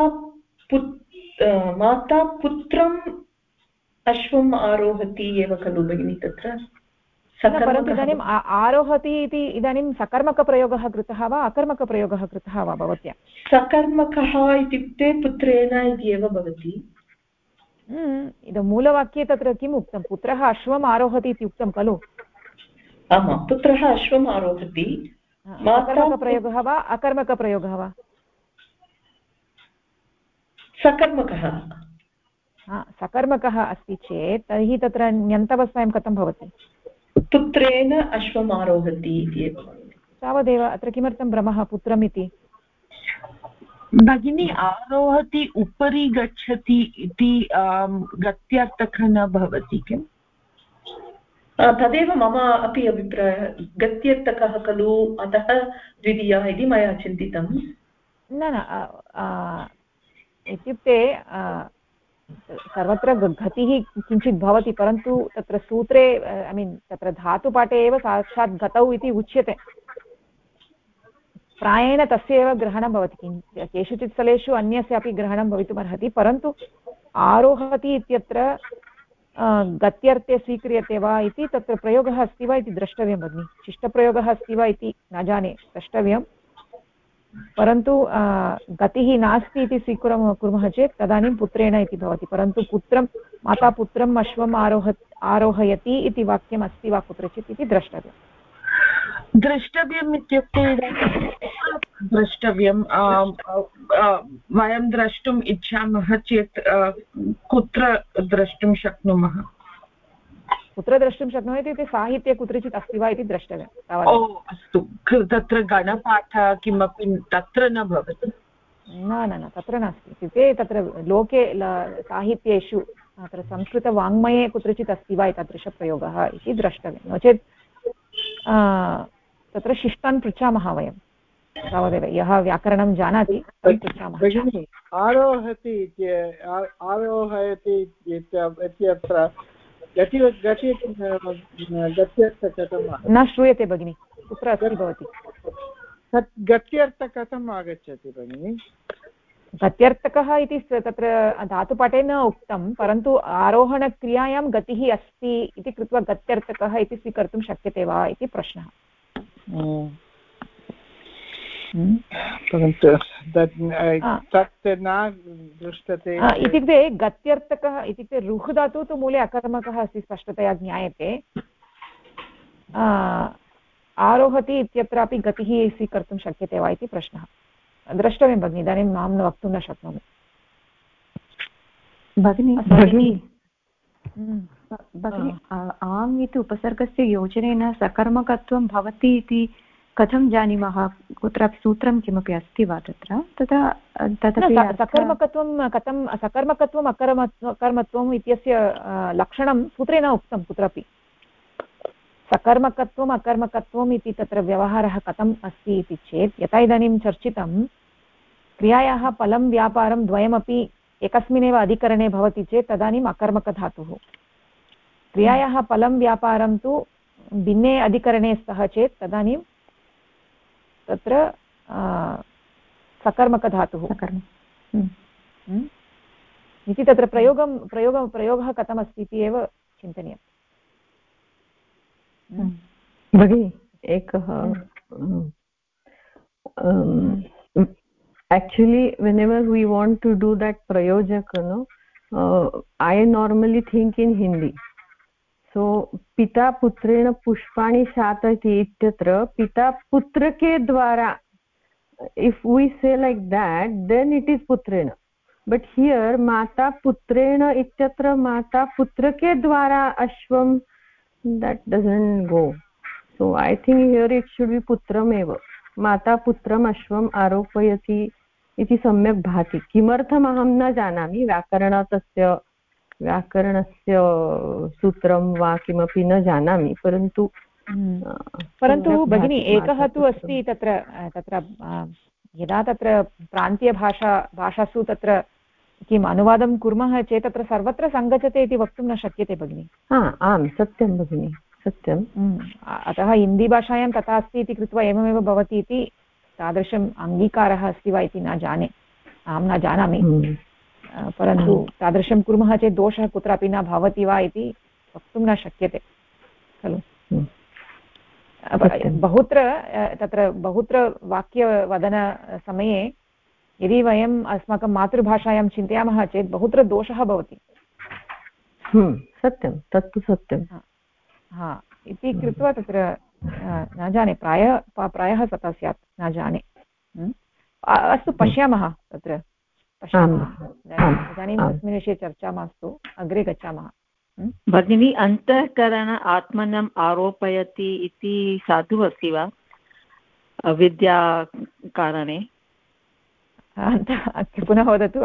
पुत्रम् अश्वम् आरोहति एव खलु भगिनि तत्र? परन्तु इदानीम् आरोहति इति इदानीं सकर्मकप्रयोगः कृतः वा अकर्मकप्रयोगः कृतः वा भवत्या? सकर्मकः इत्युक्ते पुत्रेण इति एव भवति। इदं मूलवाक्ये तत्र किम् उक्तं? पुत्रः अश्वम् आरोहति इति उक्तं खलु? आमां पुत्रः अश्वम् आरोहति। सकर्मकप्रयोगः वा अकर्मकप्रयोगः वा? सकर्मकः। सकर्मकः अस्ति चेत् तर्हि तत्र ण्यन्तवस्थायां कथं भवति? पुत्रेण अश्वम् आरोहति इति एव तावदेव। अत्र किमर्थं भ्रमः पुत्रमिति? भगिनी आरोहति उपरि गच्छति इति गत्यर्थकः न भवति किम्? तदेव मम अपि अभिप्रायः गत्यर्थकः खलु अतः द्वितीयः इति मया चिन्तितं। न इत्युक्ते सर्वत्र गतिः किञ्चित् भवति परन्तु तत्र सूत्रे ऐ मीन् तत्र धातुपाठे एव साक्षात् गतौ इति उच्यते। प्रायेण तस्य एव ग्रहणं भवति केषुचित् स्थलेषु अन्यस्यापि ग्रहणं भवितुमर्हति परन्तु आरोहति इत्यत्र गत्यर्थे स्वीक्रियते वा इति तत्र प्रयोगः अस्ति वा इति द्रष्टव्यं भगिनि। शिष्टप्रयोगः अस्ति वा इति न जाने द्रष्टव्यं परन्तु गतिः नास्ति इति कुर्मः चेत् तदानीं पुत्रेण इति भवति परन्तु पुत्रं माता पुत्रम् अश्वम् आरोहयति इति वाक्यम् अस्ति वा कुत्रचित् इति द्रष्टव्यम् इत्युक्ते द्रष्टव्यं वयं द्रष्टुम् इच्छामः चेत् कुत्र द्रष्टुं शक्नुमः? कुत्र द्रष्टुं शक्नोमि इत्युक्ते साहित्ये कुत्रचित् अस्ति वा इति द्रष्टव्यं तावत्। अस्तु तत्र गणपाठः किमपि तत्र न भवति? न तत्र नास्ति इत्युक्ते तत्र लोके साहित्येषु तत्र संस्कृतवाङ्मये कुत्रचित् अस्ति वा एतादृशप्रयोगः इति द्रष्टव्यं नो चेत् तत्र शिष्टान् पृच्छामः वयं तावदेव यः व्याकरणं जानाति पृच्छामः। आरोहति इत्यत्र न श्रूयते भगिनि कुत्र अस्ति भवति? गत्यर्थ कथम् आगच्छति भगिनि? गत्यर्थकः इति तत्र धातुपाठे न उक्तं परन्तु आरोहणक्रियायां गतिः अस्ति इति कृत्वा गत्यर्थकः इति स्वीकर्तुं शक्यते वा इति प्रश्नः। परन्तु तत् न दृश्यते इत्युक्ते गत्यर्थकः इत्युक्ते रुह् धातुः तु मूले अकर्मकः अस्ति स्पष्टतया ज्ञायते आरोहति इत्यत्रापि गतिः स्वीकर्तुं शक्यते वा इति प्रश्नः द्रष्टव्यं भगिनि इदानीं मां न वक्तुं न शक्नोमि भगिनि आम् इति उपसर्गस्य योजनेन सकर्मकत्वं भवति इति कथं जानीमः? कुत्रापि सूत्रं किमपि अस्ति वा तत्र? तदा तदपि सकर्मकत्वं कथं सकर्मकत्वम् अकर्मत्वम् इत्यस्य लक्षणं सूत्रे न उक्तं कुत्रापि। सकर्मकत्वम् अकर्मकत्वम् इति तत्र व्यवहारः कथम् अस्ति इति चेत् यथा इदानीं चर्चितं क्रियायाः फलं व्यापारं द्वयमपि एकस्मिन्नेव अधिकरणे भवति चेत् तदानीम् अकर्मकधातुः। क्रियायाः फलं व्यापारं तु भिन्ने अधिकरणे स्तः चेत् तदानीं तत्र सकर्मकधातुः इति तत्र प्रयोगः कथमस्ति इति एव चिन्तनीयम्। भगिनि एकः actually whenever we want to do that prayojak I normally think in Hindi. So pita putrena pushpani shatati ityatra pita putrake dwara, if we say like that then it is putrena, but here mata putrena ityatra mata putrake dwara ashvam, that doesn't go. So I think here it should be putram eva, mata putram ashvam aropayati इति सम्यक् भाति। किमर्थम् अहं न जानामि, व्याकरणस्य सूत्रं वा किमपि न जानामि, परन्तु भगिनी एकः तु अस्ति तत्र यदा तत्र प्रान्तीयभाषासु तत्र किम् अनुवादं कुर्मः चेत् तत्र सर्वत्र सङ्गच्छते इति वक्तुं न शक्यते भगिनि। आम् सत्यं भगिनि, सत्यम्। अतः हिन्दीभाषायां तथा अस्ति इति कृत्वा एवमेव भवति इति तादृशम् अङ्गीकारः अस्ति वा इति न जाने, अहं न जानामि, परन्तु तादृशं कुर्मः चेत् दोषः कुत्रापि न भवति वा इति वक्तुं न शक्यते खलु। बहुत्र वाक्यवदनसमये यदि वयम् अस्माकं मातृभाषायां चिन्तयामः चेत् बहुत्र दोषः भवति। सत्यं, तत्तु सत्यं। इति कृत्वा तत्र न जाने, प्रायः तथा स्यात्, न जाने। अस्तु पश्यामः, तत्र पश्यामः इदानीं तस्मिन् विषये चर्चा मास्तु, अग्रे गच्छामः। भगिनी, अन्तःकरण आत्मनम् आरोपयति इति साधु अस्ति वा विद्याकारणे? पुनः वदतु।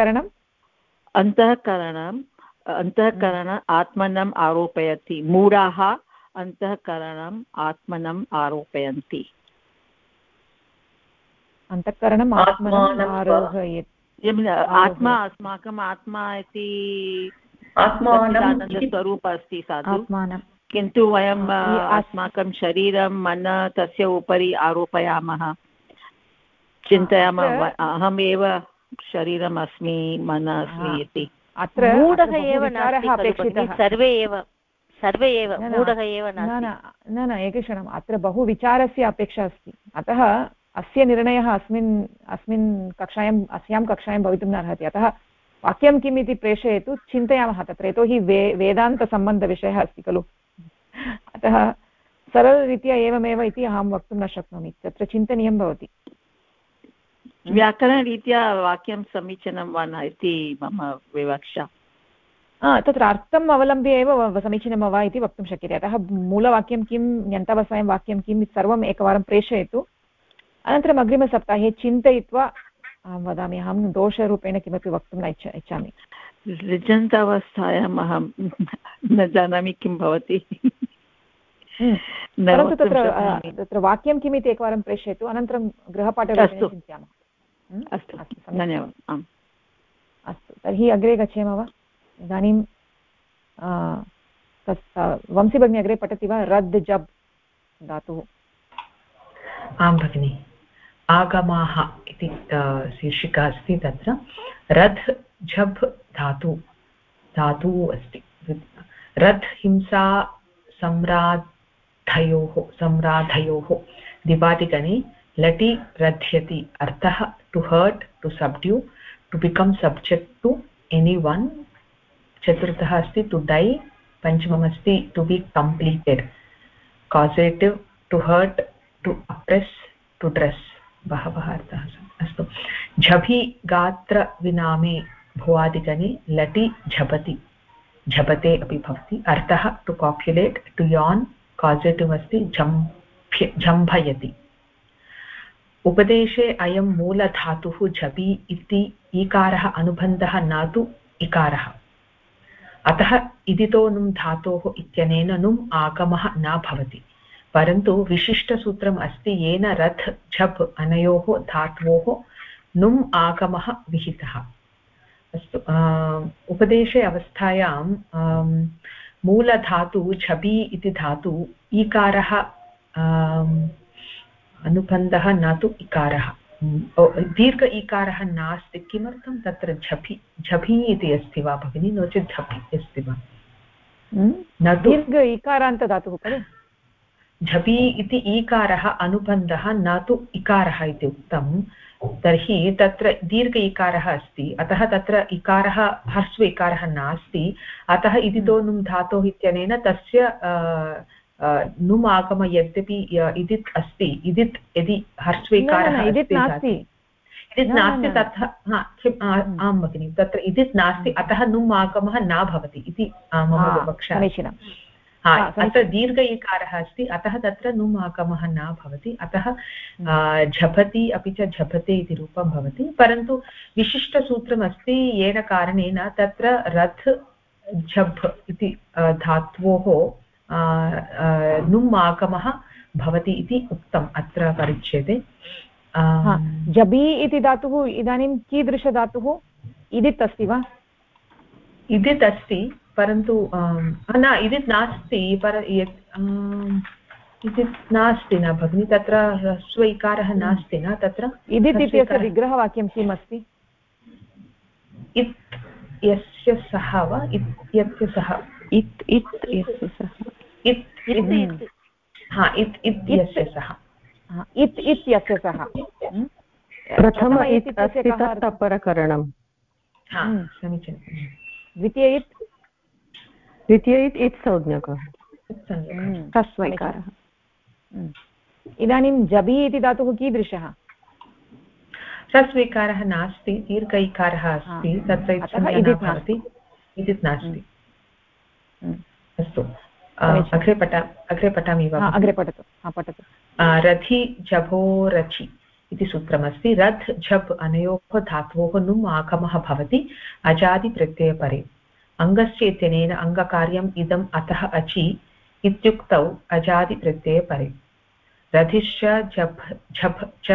अन्तःकरण आत्मनम् आरोपयति, मूढाः अन्तःकरणम् आत्मनम् आरोपयन्ति। अन्तःकरणम् आत्मनम् आरोहयति, आत्मा अस्माकम् आत्मा इति आनन्दस्वरूप अस्ति साधु, किन्तु वयम् अस्माकं शरीरं मनः तस्य उपरि आरोपयामः, चिन्तयामः अहमेव शरीरम् अस्मि, मनः अस्मि इति। अत्र मूढः एव नास्ति, सर्वे एव मूढः एव नास्ति। न एकक्षणम्, अत्र बहु विचारस्य अपेक्षा अस्ति, अतः अस्य निर्णयः अस्यां कक्षायां भवितुं न अर्हति। अतः वाक्यं किम् इति प्रेषयतु, चिन्तयामः तत्र, यतोहि वेदान्तसम्बन्धविषयः अस्ति खलु, अतः सरलरीत्या एवमेव इति अहं वक्तुं न शक्नोमि, तत्र चिन्तनीयं भवति। व्याकरणरीत्या वाक्यं समीचीनं वा न इति मम विवक्षा। तत्र अर्थम् अवलम्ब्य एव समीचीनं वा इति वक्तुं शक्यते। अतः मूलवाक्यं किं, ण्यन्तवसायं वाक्यं किम् इति सर्वम् एकवारं प्रेषयतु, अनन्तरम् अग्रिमसप्ताहे चिन्तयित्वा अहं वदामि। अहं दोषरूपेण किमपि वक्तुं न इच्छामि। ऋजन्तावस्थायाम् अहं न जानामि किं भवति, परन्तु तत्र वाक्यं किम् इति एकवारं प्रेषयतु, अनन्तरं गृहपाठरूपेण चिन्तयामः। अस्तु, धन्यवादः। अस्तु, तर्हि अग्रे गच्छेम वा? इदानीं वंशी भगिनी अग्रे पठति वा? रद् जब् धातुः। आं भगिनि, आगमाः इति शीर्षिका अस्ति, तत्र रद् झब् धातुः अस्ति। रद् हिंसा सम्राधयोः दिवादिगणे लटि रध्यति, अर्थः to hurt, to subdue, to become subject to anyone. चतुर्थः अस्ति टु डै, पञ्चमम् अस्ति to be completed, causative to hurt, to oppress, to dress, बहवः अर्थाः सन्ति। अस्तु, झभि गात्र विनामे भुवादिगणे लटि झपति, झपते अपि भवति, अर्थः टु काप्युलेट्, टु यान्, कासेटिव् अस्ति झम्भयति। उपदेशे अयं मूलधातुः झपि इति ईकारः अनुबन्धः न तु इकारः, अतः इदितो नुम् धातोः इत्यनेन नुम् आगमः न भवति, परन्तु विशिष्टसूत्रम् अस्ति येन रथ् झप् अनयोः धात्वोः नुम् आगमः विहितः। अस्तु, उपदेशे अवस्थायां मूलधातु झबि इति धातु ईकारः अनुबन्धः न तु इकारः दीर्घ ईकारः नास्ति किमर्थं तत्र झभि इति अस्ति वा भगिनी नो चेत् झपि अस्ति वा न दीर्घ इकारान्तधातुः खलु झपि इति ईकारः अनुबन्धः न तु इकारः इति उक्तं तर्हि तत्र दीर्घ इकारः अस्ति अतः तत्र इकारः ह्रस्व इकारः नास्ति अतः इदितो नुम् धातोः इत्यनेन तस्य नुम् आगम यद्यपि इदित् अस्ति इदित् यदि ह्रस्व इकारः नास्ति तथा आं भगिनि तत्र इदित् नास्ति अतः नुम् आगमः न भवति इति मम विवक्षा अत्र दीर्घ इकारः अस्ति अतः तत्र नुम् आगमः न भवति अतः झपति अपि च झपते इति रूपं भवति परन्तु विशिष्टसूत्रमस्ति येन कारणेन तत्र रथ् झप् इति धात्वोः नुम् आगमः भवति इति उक्तम् अत्र परिच्छेदे जबि इति धातुः इदानीं कीदृशधातुः इदित् अस्ति वा इदित् अस्ति परन्तु न इदित् नास्ति इदित् नास्ति न भगिनि तत्र ह्रस्व इकारः नास्ति न तत्र इदित् इत्यस्य विग्रहवाक्यं किम् अस्ति इत् यस्य सः वा इत् यस्य सः इत् यस्य सः इत् यस्य सः इत् इत्यस्य सः प्रथम इत् अस्ति तत् अपरकरणं समीचीनं द्वितीय इत् संज्ञकः ह्रस्वैकारः इदानीं जबि इति धातुः कीदृशः ह्रस्वैकारः नास्ति दीर्घ इकारः अस्ति तत्र इदित् नास्ति अस्तु अग्रे पठामि वा अग्रे पठतु रथि झभो रचि इति सूत्रमस्ति रथ् झप् अनयोः धात्वोः नुम् आगमः भवति अजादिप्रत्ययपरे अङ्गस्य इत्यनेन अङ्गकार्यम् इदम् अतः अचि इत्युक्तौ अजादिप्रत्ययपरे रथिश्च झप् च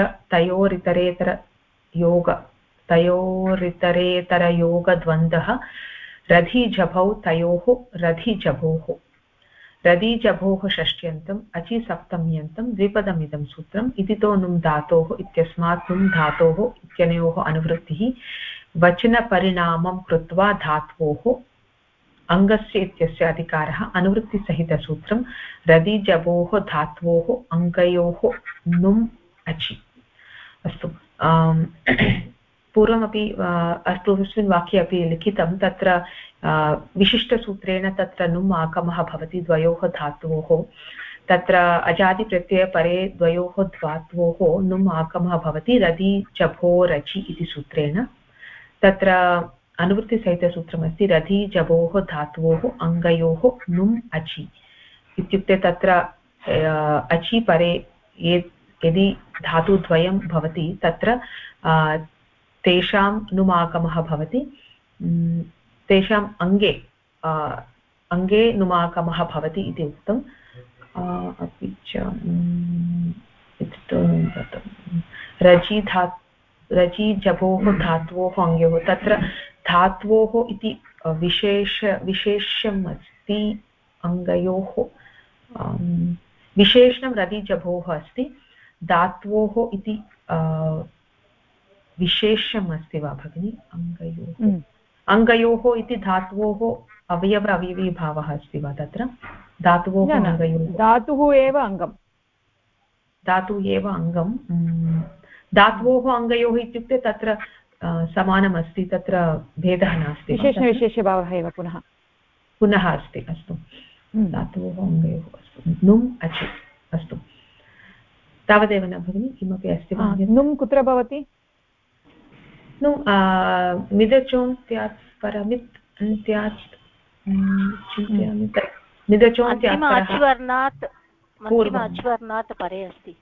तयोरितरेतरयोगद्वन्द्वः रधिझभौ तयोः रधिजभोः रधिजभोः षष्ट्यन्तम् अचि सप्तम्यन्तं द्विपदमिदं सूत्रम् इदितो नुम् धातोः इत्यस्मात् नुम् धातोः इत्यनयोः अनुवृत्तिः वचनपरिणामं कृत्वा धात्वोः अङ्गस्य इत्यस्य अधिकारः अनुवृत्तिसहितसूत्रं रधिजभोः धात्वोः अङ्गयोः नुम् अचि अस्तु पूर्वमपि पूर्वस्मिन् वाक्ये अपि लिखितं तत्र विशिष्टसूत्रेण तत्र नुम् आगमः भवति द्वयोः धातोः तत्र अजादिप्रत्ययपरे द्वयोः धातोः नुम् आगमः भवति रधि जभो रचि इति सूत्रेण तत्र अनुवृत्तिसहितसूत्रमस्ति रधि जभोः धातोः अङ्गयोः नुम् अचि इत्युक्ते तत्र अचि परे यदि धातुद्वयं भवति तत्र तेषां नुम् आगमः भवति तेषाम् अङ्गे नुमागमः भवति इति उक्तम् अपि च रजि जभोः धात्वोः अङ्गयोः तत्र धात्वोः इति विशेष्यम् अस्ति अङ्गयोः विशेषणं रजि जभोः अस्ति धात्वोः इति विशेष्यम् अस्ति वा भगिनि अङ्गयोः इति धातोः अवयवीभावः अस्ति वा तत्र धातोः अङ्गयोः धातुः एव अङ्गं धातोः अङ्गयोः इत्युक्ते तत्र समानमस्ति तत्र भेदः नास्ति विशेषविशेषभावः एव पुनः अस्ति अस्तु धातोः अङ्गयोः अस्तु नुम् अचि अस्तु तावदेव न भगिनि किमपि अस्ति वा नुम् कुत्र भवति मिदचोन्त्यात् परमित् अन्त्यात् चिन्तयामि अच्वर्णात् परे अस्ति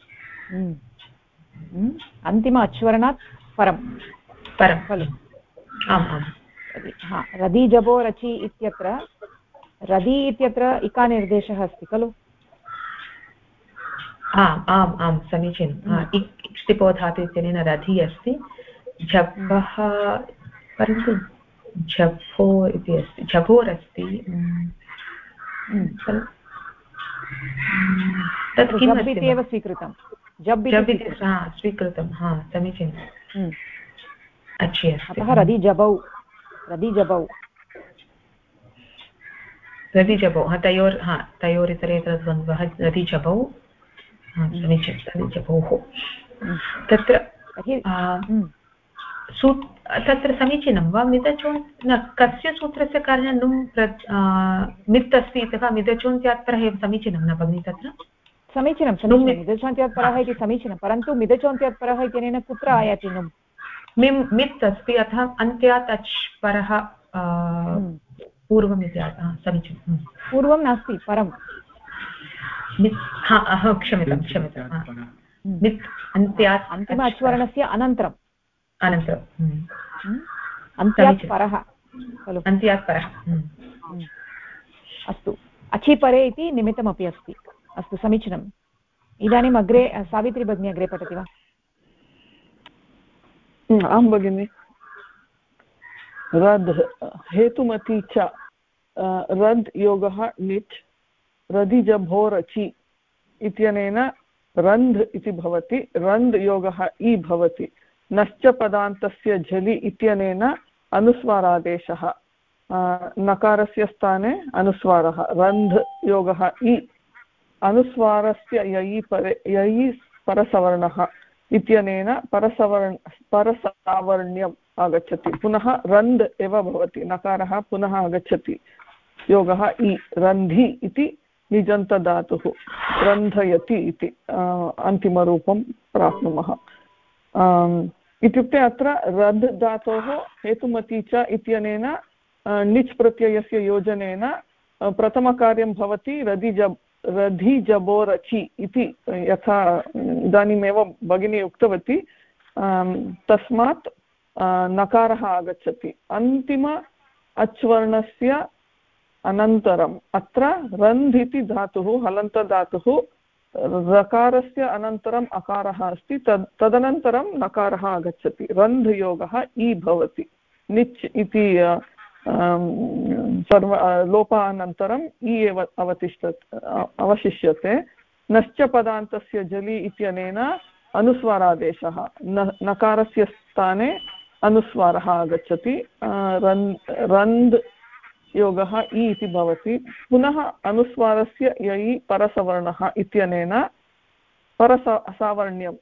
अन्तिम अच्वर्णात् परं खलु आम् रधि जभो रचि इत्यत्र रधि इत्यत्र इकानिर्देशः अस्ति खलु आम् समीचीनम् इक्ष्टिपो धातु इत्यनेन रधि अस्ति झपः परन्तु झपो इति अस्ति झपोरस्ति तत् किम् अस्ति एव स्वीकृतं जब् इति स्वीकृतं समीचीनम् अच्छि अस्ति अतः रदि जबौ तयोरितरेतरद्वन्द्वः रदिजबौ समीचीनं रदिजबोः तत्र तत्र समीचीनं वा मिदचोन् कस्य सूत्रस्य कारणेन नुं मित् अस्ति इत्यतः मिदचोन्त्यात् परः एव समीचीनं न भगिनि तत्र समीचीनं मिदचोन्त्यात् परः इति समीचीनं परन्तु मिदचोन्त्यात् परः इत्यनेन कुत्र आयाति नुम् मित् अस्ति अतः अन्त्यात् अच् परः पूर्वम् इति समीचीनं पूर्वं नास्ति परं क्षम्यतां मित् अन्त्यात् अन्तिम अच्वर्णस्य अनन्तरम् अन्त्यात् परः खलु अन्त्यात् परः अस्तु अचिपरे इति निमित्तमपि अस्ति अस्तु समीचीनम् इदानीम् अग्रे सावित्री भगिनी अग्रे पठति वा आं भगिनि रद् हेतुमती च रद् योगः निच् रदिजभोरचि इत्यनेन रन्ध् इति भवति रन्द् योगः इ भवति नश्च पदान्तस्य झलि इत्यनेन अनुस्वारादेशः नकारस्य स्थाने अनुस्वारः रन्ध् योगः इ अनुस्वारस्य ययि परसवर्णः इत्यनेन परसावर्ण्यम् आगच्छति पुनः रन्ध् एव भवति नकारः पुनः आगच्छति योगः इ रन्धि इति निजन्तधातुः रन्धयति इति अन्तिमरूपं प्राप्नुमः इत्युक्ते अत्र रद् धातोः हेतुमती च इत्यनेन निच् प्रत्ययस्य योजनेन प्रथमकार्यं भवति रधिजबोरचि इति यथा इदानीमेव भगिनी उक्तवती तस्मात् नकारः आगच्छति अन्तिम अच्वर्णस्य अनन्तरम् अत्र रन्ध् इति धातुः हलन्तधातुः रकारस्य अनन्तरम् अकारः अस्ति तदनन्तरं नकारः आगच्छति रन्ध् योगः इ भवति निच् इति लोपानन्तरम् इ एव अवशिष्यते नश्च पदान्तस्य जलि इत्यनेन अनुस्वारादेशः नकारस्य स्थाने अनुस्वारः आगच्छति रन्द् योगः इ इति भवति पुनः अनुस्वारस्य ययि परसवर्णः इत्यनेन परसावर्ण्यं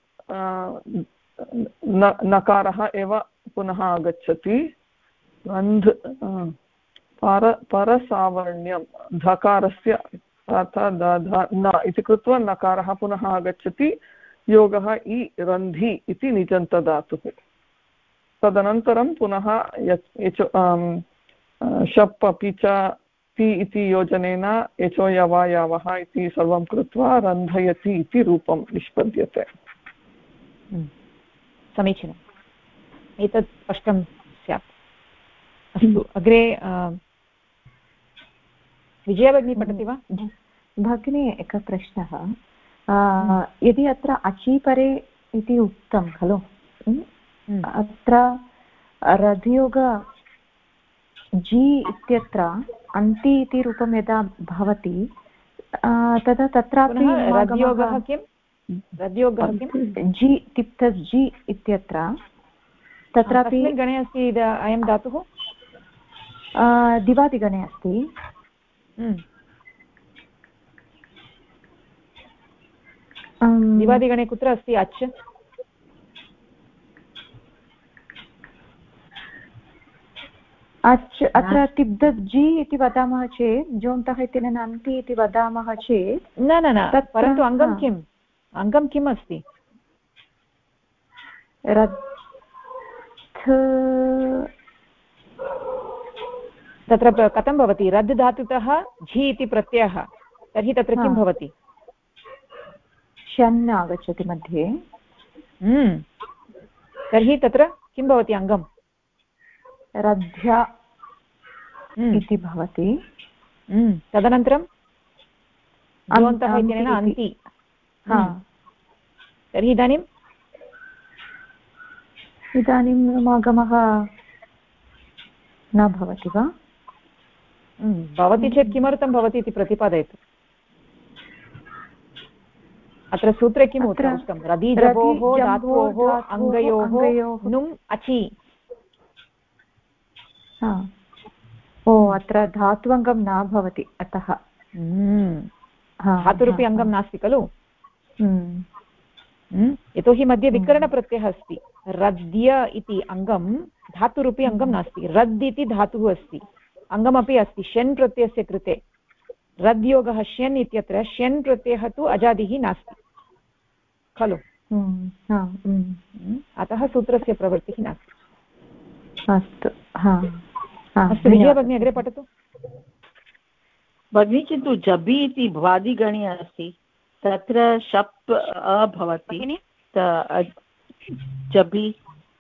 नकारः एव पुनः आगच्छति रन्ध् परसावर्ण्यं धकारस्य न इति कृत्वा नकारः पुनः आगच्छति योगः इ रन्धि इति निजन्तधातुः तदनन्तरं पुनः शप् अपि च ति इति योजनेन एचो यवा यावः इति सर्वं कृत्वा रन्धयति इति रूपं निष्पद्यते समीचीनम् एतत् स्पष्टं स्यात् अस्तु अग्रे विजया भगिनी पठति वा भगिनी एकः प्रश्नः यदि अत्र अचीपरे इति उक्तं खलु अत्र रधियोग जि इत्यत्र अन्ति इति रूपं यदा भवति तदा तत्रापि रद्योगः किं जि तिप्तस् जि इत्यत्र तत्रापि गणे अस्ति अयं धातुः दिवादिगणे अस्ति दिवादिगणे कुत्र अस्ति अच् अत्र तिब्दत् जि इति वदामः चेत् जोन्तः इत्यनेन अन्ति इति वदामः चेत् न परन्तु अङ्गं किम् अङ्गं किम् अस्ति तत्र कथं भवति रद् धातुतः झि इति प्रत्ययः तर्हि तत्र किं भवति शन् आगच्छति मध्ये तर्हि तत्र किं भवति अङ्गं रध्या इति भवति तदनन्तरं जोन्तः इत्यनेन अन्ति तर्हि इदानीं आगमः न भवति वा भवति चेत् किमर्थं भवति इति प्रतिपादयतु। अत्र सूत्रे किम् उक्तं रदीजभोः धात्वोः अङ्गयोः नुम् अचि। अत्र धात्वङ्गं न भवति अतः धातुरूपी अङ्गं नास्ति खलु। यतोहि मध्ये विकरणप्रत्ययः अस्ति। रद्य इति अङ्गं धातुरूपी अङ्गं नास्ति। रद् इति धातुः अस्ति, अङ्गमपि अस्ति शेन् प्रत्ययस्य कृते। रद्योगः शेन् इत्यत्र शेन् प्रत्ययः तु अजादिः नास्ति खलु। अतः सूत्रस्य प्रवृत्तिः नास्ति। अस्तु अस्तु विजया भगिनी अग्रे पठतु भगिनी। किन्तु जबि इति भ्वादिगणे अस्ति, तत्र शप् भवति जबि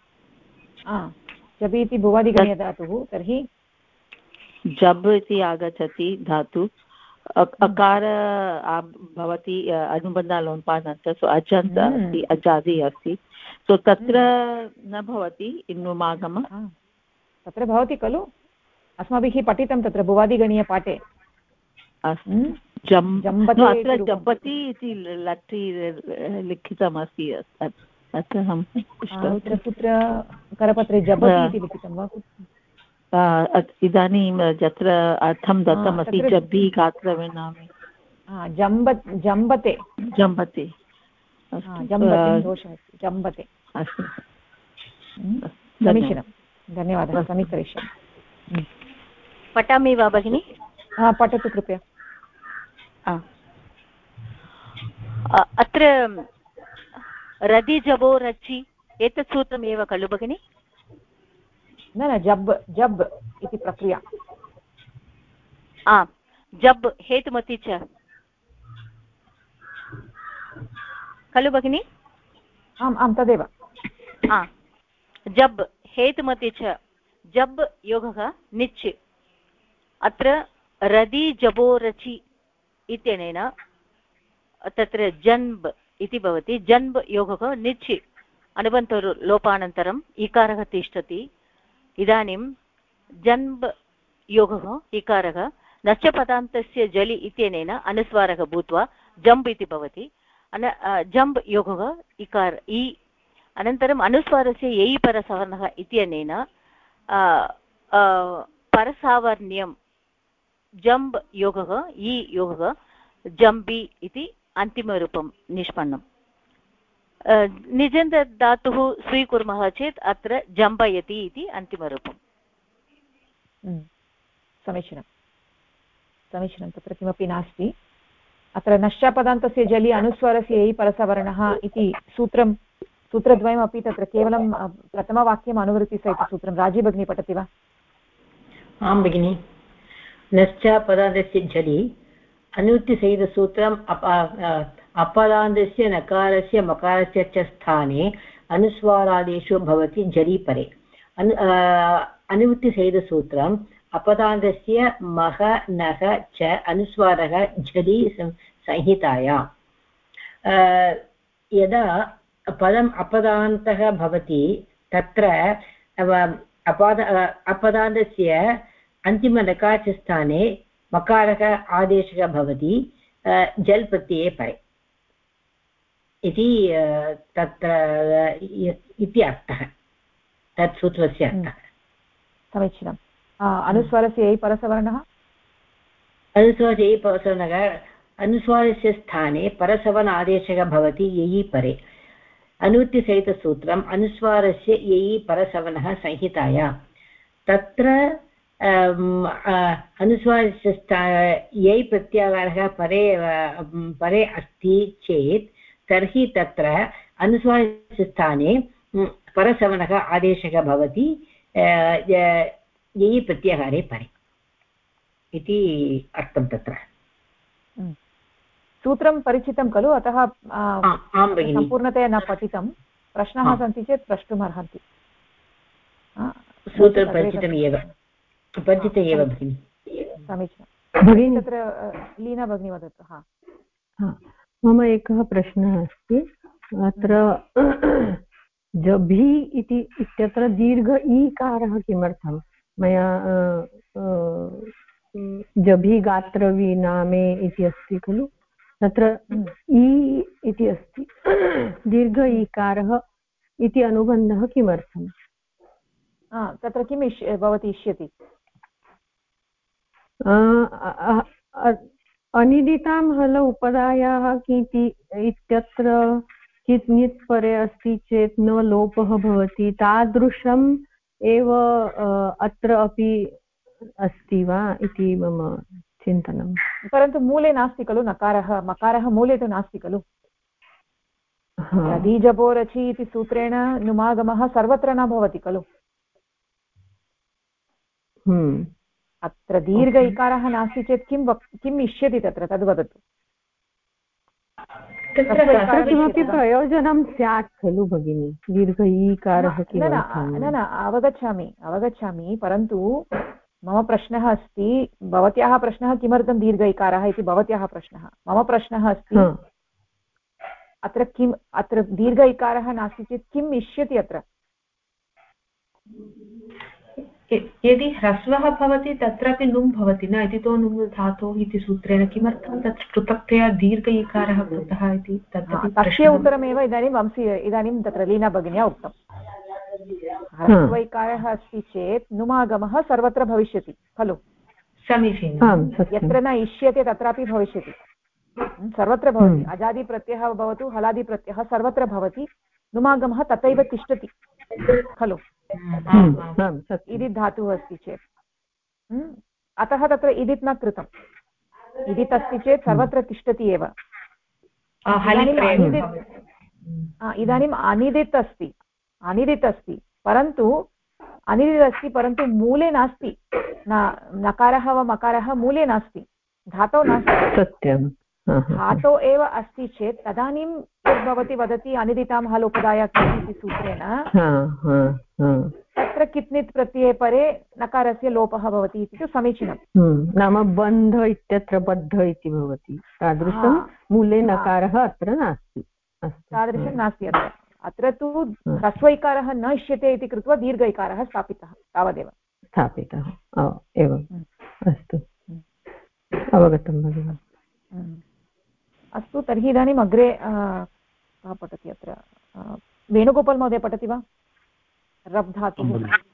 जबि इति भुवादिगणे धातुः, तर्हि जब् इति आगच्छति धातु, अकार भवति अनुबन्धलोपानन्तरं, सो अजन्त अस्ति, अजादि अस्ति, सो तत्र न भवति इन्नुमागम। तत्र भवति खलु, अस्माभिः पठितं तत्र भुवादिगणीयपाठे। अत्र जम्बति इति लट्टि लिखितमस्ति, अत्र अहं कुत्र करपत्रे जबति इति लिखितं वा? इदानीं यत्र अर्थं दत्तमस्ति जब्बि गात्रविनामे जम्बते जम्बते दोषः जम्बते। अस्तु समीचीनं, धन्यवादः, समीकरिष्यामि। पठामि वा भगिनि? पठतु कृपया। अत्र रदि जबो रचि एतत् सूत्रमेव खलु भगिनि? न जब् जब् इति प्रक्रिया। जब् हेतुमति च खलु भगिनि? आम् आं तदेव। जब् हेतुमति च जब् योगः निच्। अत्र रदि जबो रचि इत्यनेन तत्र जन्ब् इति भवति। जन्ब् योगः निच् अनुबन्धलोपानन्तरम् इकारः तिष्ठति। इदानीं जन्ब् योगः इकारः नश्चपदान्तस्य जलि इत्यनेन अनुस्वारः भूत्वा जम्ब् इति भवति। जम्ब् योगः इकार इ, अनन्तरम् अनुस्वारस्य ययि परसवर्णः इत्यनेन परसावर्ण्यं जम्ब् योगः इ योगः जम्बि इति अन्तिमरूपं निष्पन्नम्। निजन्त धातुः स्वीकुर्मः चेत् अत्र जम्बयति इति अन्तिमरूपम्। समीचीनं समीचीनं, तत्र किमपि नास्ति। अत्र नश्चापदान्तस्य जलि अनुस्वारस्य ययि परसवर्णः इति सूत्रद्वयमपि तत्र केवलं प्रथमवाक्यम् अनुवृत्तिसहितं सूत्रं। राजी भगिनी पठति वा? आं भगिनि। नश्चापदान्तस्य जलि अनुवृत्तिसहितसूत्रम् अपदान्तस्य नकारस्य मकारस्य च स्थाने अनुस्वारादेशो भवति जलि परे। अनुवृत्तिसहितसूत्रम् अपदान्तस्य मह नः च अनुस्वारः झलि संहितायां। यदा पदम् अपदान्तः भवति तत्र अपदान्तस्य अन्तिमनकारस्य स्थाने मकारः आदेशः भवति जल् प्रत्यये परे इति तत्र इति अर्थः, तत् सूत्रस्य अर्थः। समीचीनम्। अनुस्वारस्य ययि परसवर्णः, अनुस्वारस्य ययि परसवर्णः, अनुस्वारस्य स्थाने परसवर्ण आदेशः भवति ययि परे। अनुवृत्तिसहितसूत्रम् अनुस्वारस्य ययि परसवर्णः संहितायां। तत्र अनुस्वारस्य ययि प्रत्याहारः परे अस्ति चेत् तर्हि तत्र अनुस्वारस्य स्थाने परसवर्णः आदेशः भवति ययि प्रत्याहारे परे इति अर्थं तत्र। सूत्रं परिचितं खलु, अतः सम्पूर्णतया न पठितं। प्रश्नाः सन्ति चेत् प्रष्टुम् अर्हन्ति। सूत्रं परिचितम् एव, परिचित एव भगिनि। समीचीनं भगिनि। तत्र लीना भगिनी वदतु। मम एकः प्रश्नः अस्ति। अत्र जभि इत्यत्र दीर्घ ईकारः किमर्थं? मया जभी गात्रवीनामे इति अस्ति खलु, तत्र इ इति अस्ति, दीर्घ ईकारः इति अनुबन्धः किमर्थम्? तत्र किम् भवती इष्यति? अनिदितां हल उपधायाः किति इत्यत्र कित् नित् परे अस्ति चेत् न लोपः भवति, तादृशम् एव अत्र अपि अस्ति वा इति मम चिन्तनं। परन्तु मूले नास्ति खलु नकारः, मकारः मूले तु नास्ति खलु। दीजबोरचि इति सूत्रेण नुमागमः सर्वत्र न भवति खलु। अत्र दीर्घ इकारः नास्ति चेत् किम् इष्यति तत्र, तद् वदतु। तत्र किमपि प्रयोजनं स्यात् खलु भगिनि, दीर्घ ईकारः? न अवगच्छामि, परन्तु मम प्रश्नः अस्ति, भवत्याः प्रश्नः किमर्थं दीर्घ इकारः इति भवत्याः प्रश्नः। मम प्रश्नः अस्ति अत्र किम्, अत्र दीर्घ इकारः नास्ति चेत् किम् इष्यति अत्र? यदि ह्रस्वः भवति तत्रापि नुम् भवति न, इति तो नुम् धातोः इति सूत्रेण किमर्थं तत् पृथक्तया दीर्घ इकारः कृतः इति तस्य उत्तरमेव इदानीं तत्र लीना भगिन्या उक्तं। ह्रस्व इकारः अस्ति चेत् नुमागमः सर्वत्र भविष्यति खलु। समीचीनं। यत्र न इष्यते तत्रापि भविष्यति, सर्वत्र भवति। अजादिप्रत्ययः भवतु हलादिप्रत्ययः सर्वत्र भवति, नुमागमः तथैव तिष्ठति खलु। इदित् धातुः अस्ति चेत्, अतः तत्र इदित् न कृतम्। इदित् अस्ति चेत् सर्वत्र तिष्ठति एव। इदानीम् अनिदित् अस्ति, परन्तु मूले नास्ति। नकारः वा मकारः मूले नास्ति, धातौ नास्ति। सत्यं। धातौ एव अस्ति चेत् तदानीं भवती वदति अनिदितां हल उपधाया इति सूत्रेण तत्र कित्नित् प्रत्यये परे नकारस्य लोपः भवति इति तु समीचीनं। नाम बन्ध इत्यत्र बद्ध इति भवति, तादृशं मूले नकारः अत्र नास्ति। तादृशं नास्ति अत्र तु ह्रस्व इकारः न इष्यते इति कृत्वा दीर्घ इकारः स्थापितः, तावदेव। एवम्, अस्तु, अवगतं भगिनि। अस्तु, तर्हि इदानीम् अग्रे कः पठति अत्र? वेणुगोपाल् महोदय पठति वा? रब् धातुः।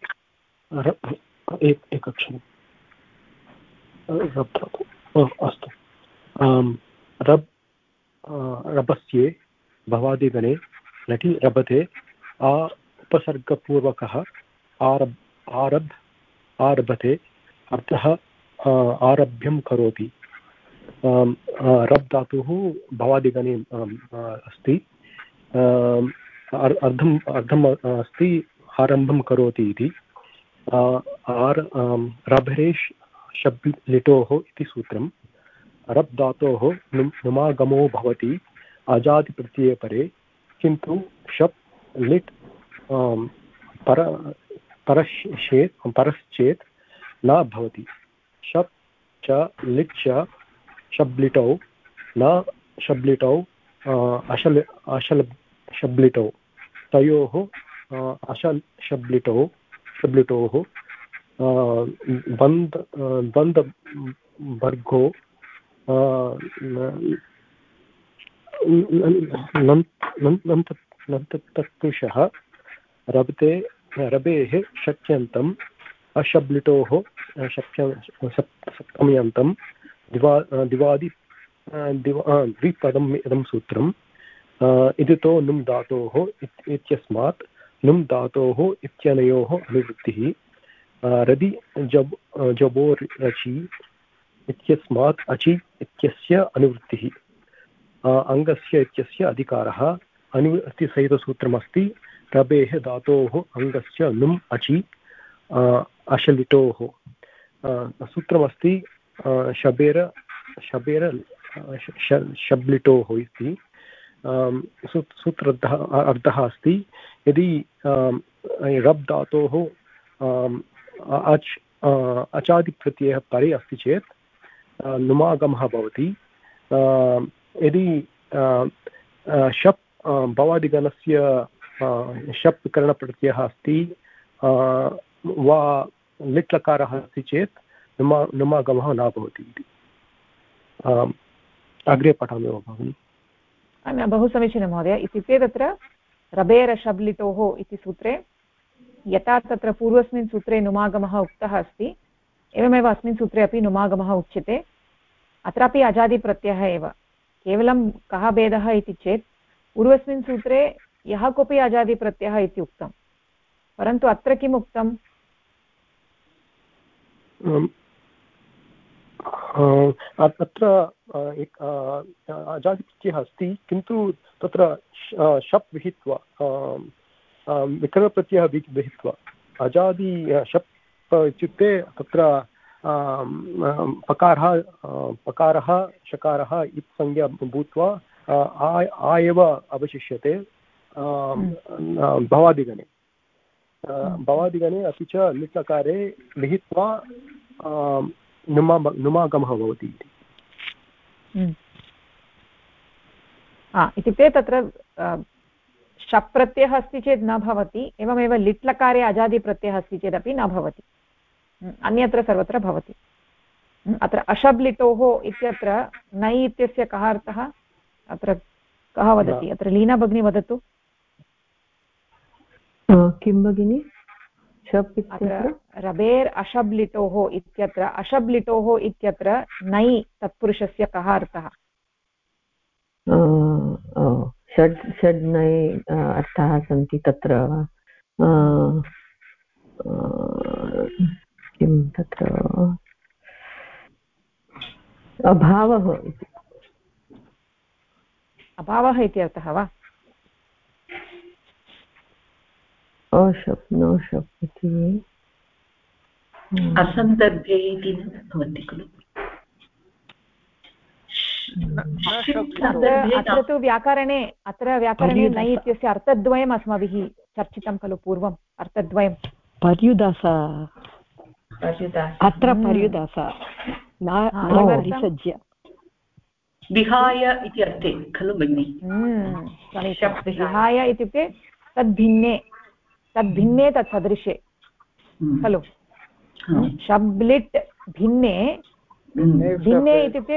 एकक्षणं, रब् धातु अस्तु। रबस्ये भवादिगणे लटि रभते आ उपसर्गपूर्वकः आरभते अर्थः आरभ्यं करोति। रब् धातुः भवादिगणे अस्ति, अर्धम् अस्ति आरम्भं करोति इति। रभरेश् शब् लिटोः इति सूत्रं। रब् धातोः नुमागमो भवति अजादिप्रत्यये परे, किन्तु शप् लिट् परश्चेत् न भवति। शप् च लिट् च शब्लिटौ न शब्लिटौ अशल शब्लिटौ, तयोः अशल शब्लिटोः बन्धवर्गो नन्ततत्पुरुषः रबेः शक्यन्तम् अशब्लिटोः सप्तम्यन्तं द्विपदम् इदं सूत्रम्। इदितो नुम् धातोः इत्यस्मात् नुम् धातोः इत्यनयोः अनुवृत्तिः। रदि जबोर् रचि इत्यस्मात् अचि इत्यस्य अनुवृत्तिः। अङ्गस्य इत्यस्य अधिकारः। अनुवृत्तिसहितसूत्रमस्ति रबेः धातोः अङ्गस्य नुम् अचि अशलिटोः। सूत्रमस्ति शब्लिटोः इति। सूत्रार्थः अर्थः अस्ति, यदि रब् धातोः अचादिप्रत्ययः परे अस्ति चेत् नुमागमः भवति। यदि शप् भवादिगणस्य शप् करणप्रत्ययः अस्ति वा लिट्लकारः अस्ति चेत् नुमागमः न भवति इति अग्रे पठामि वा भगिनि? बहु समीचीनं महोदय। इत्युक्ते तत्र रबेरशब्लिटोः इति सूत्रे यथा तत्र पूर्वस्मिन् सूत्रे नुमागमः उक्तः अस्ति एवमेव अस्मिन् सूत्रे अपि नुमागमः उच्यते। अत्रापि अजादिप्रत्ययः एव। केवलं कः भेदः इति चेत् पूर्वस्मिन् सूत्रे यः कोऽपि अजादिप्रत्ययः इति उक्तं, परन्तु अत्र किम् उक्तम्? अत्र अजादिप्रत्ययः अस्ति, किन्तु तत्र शप् विहित्वा विकरणप्रत्ययः विहित्वा अजादि शप् इत्युक्ते तत्र पकारः शकारः इति संज्ञा भूत्वा आ एव अवशिष्यते भवादिगणे। भवादिगणे अपि च लिट्लकारे लिखित्वा नुमागमः भवति इति। इत्युक्ते तत्र शप् प्रत्ययः अस्ति चेत् न भवति, एवमेव लिट्लकारे अजादिप्रत्ययः अस्ति चेदपि न भवति, अन्यत्र सर्वत्र भवति। अत्र अशब्लिटोः इत्यत्र नै इत्यस्य कः अर्थः? अत्र कः वदति? अत्र लीना भगिनी वदतु। किं भगिनि? अत्र रबेर् अशब्लिटोः इत्यत्र अशब्लिटोः इत्यत्र नै तत्पुरुषस्य कः अर्थः? षड् नै अर्थाः सन्ति तत्र। किं तत्र अभावः इति। अभावः इति अर्थः वा? अशप् नोशप् इति असन्दर्भे इति भवति खलु। अत्र तु व्याकरणे नै इत्यस्य अर्थद्वयम् अस्माभिः चर्चितं खलु पूर्वम्। अर्थद्वयं पर्युदास, अत्र पर्युदास विसज्य विहाय इति अर्थे खलु भगिनि? विहाय इत्युक्ते तद्भिन्ने तत्सदृशे खलु। शब्लिट् भिन्ने, भिन्ने इत्युक्ते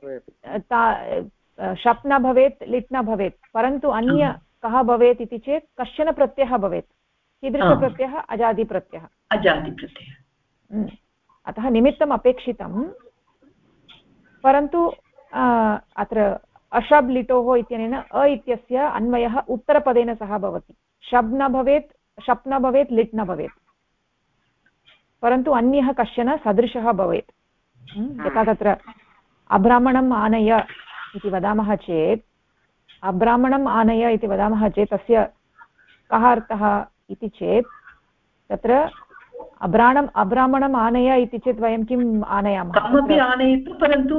शप् न भवेत्, लिट् न भवेत्, परन्तु अन्य कः भवेत् इति चेत् कश्चन प्रत्ययः भवेत्। कीदृशप्रत्ययः? अजादिप्रत्ययः। अजादिप्रत्ययः। अतः निमित्तम् अपेक्षितं, परन्तु अत्र अशब् लिटोः इत्यनेन अ इत्यस्य अन्वयः उत्तरपदेन सह भवति। शब् न भवेत्, शप् न भवेत्, लिट् न भवेत्, परन्तु अन्यः कश्चन सदृशः भवेत्। यथा तत्र अब्राह्मणम् आनय इति वदामः चेत्, अब्राह्मणम् आनय इति वदामः चेत् तस्य कः अर्थः इति चेत् तत्र अब्राह्मणम् आनय इति चेत् वयं किम् आनयामः? कमपि आनयतु, परन्तु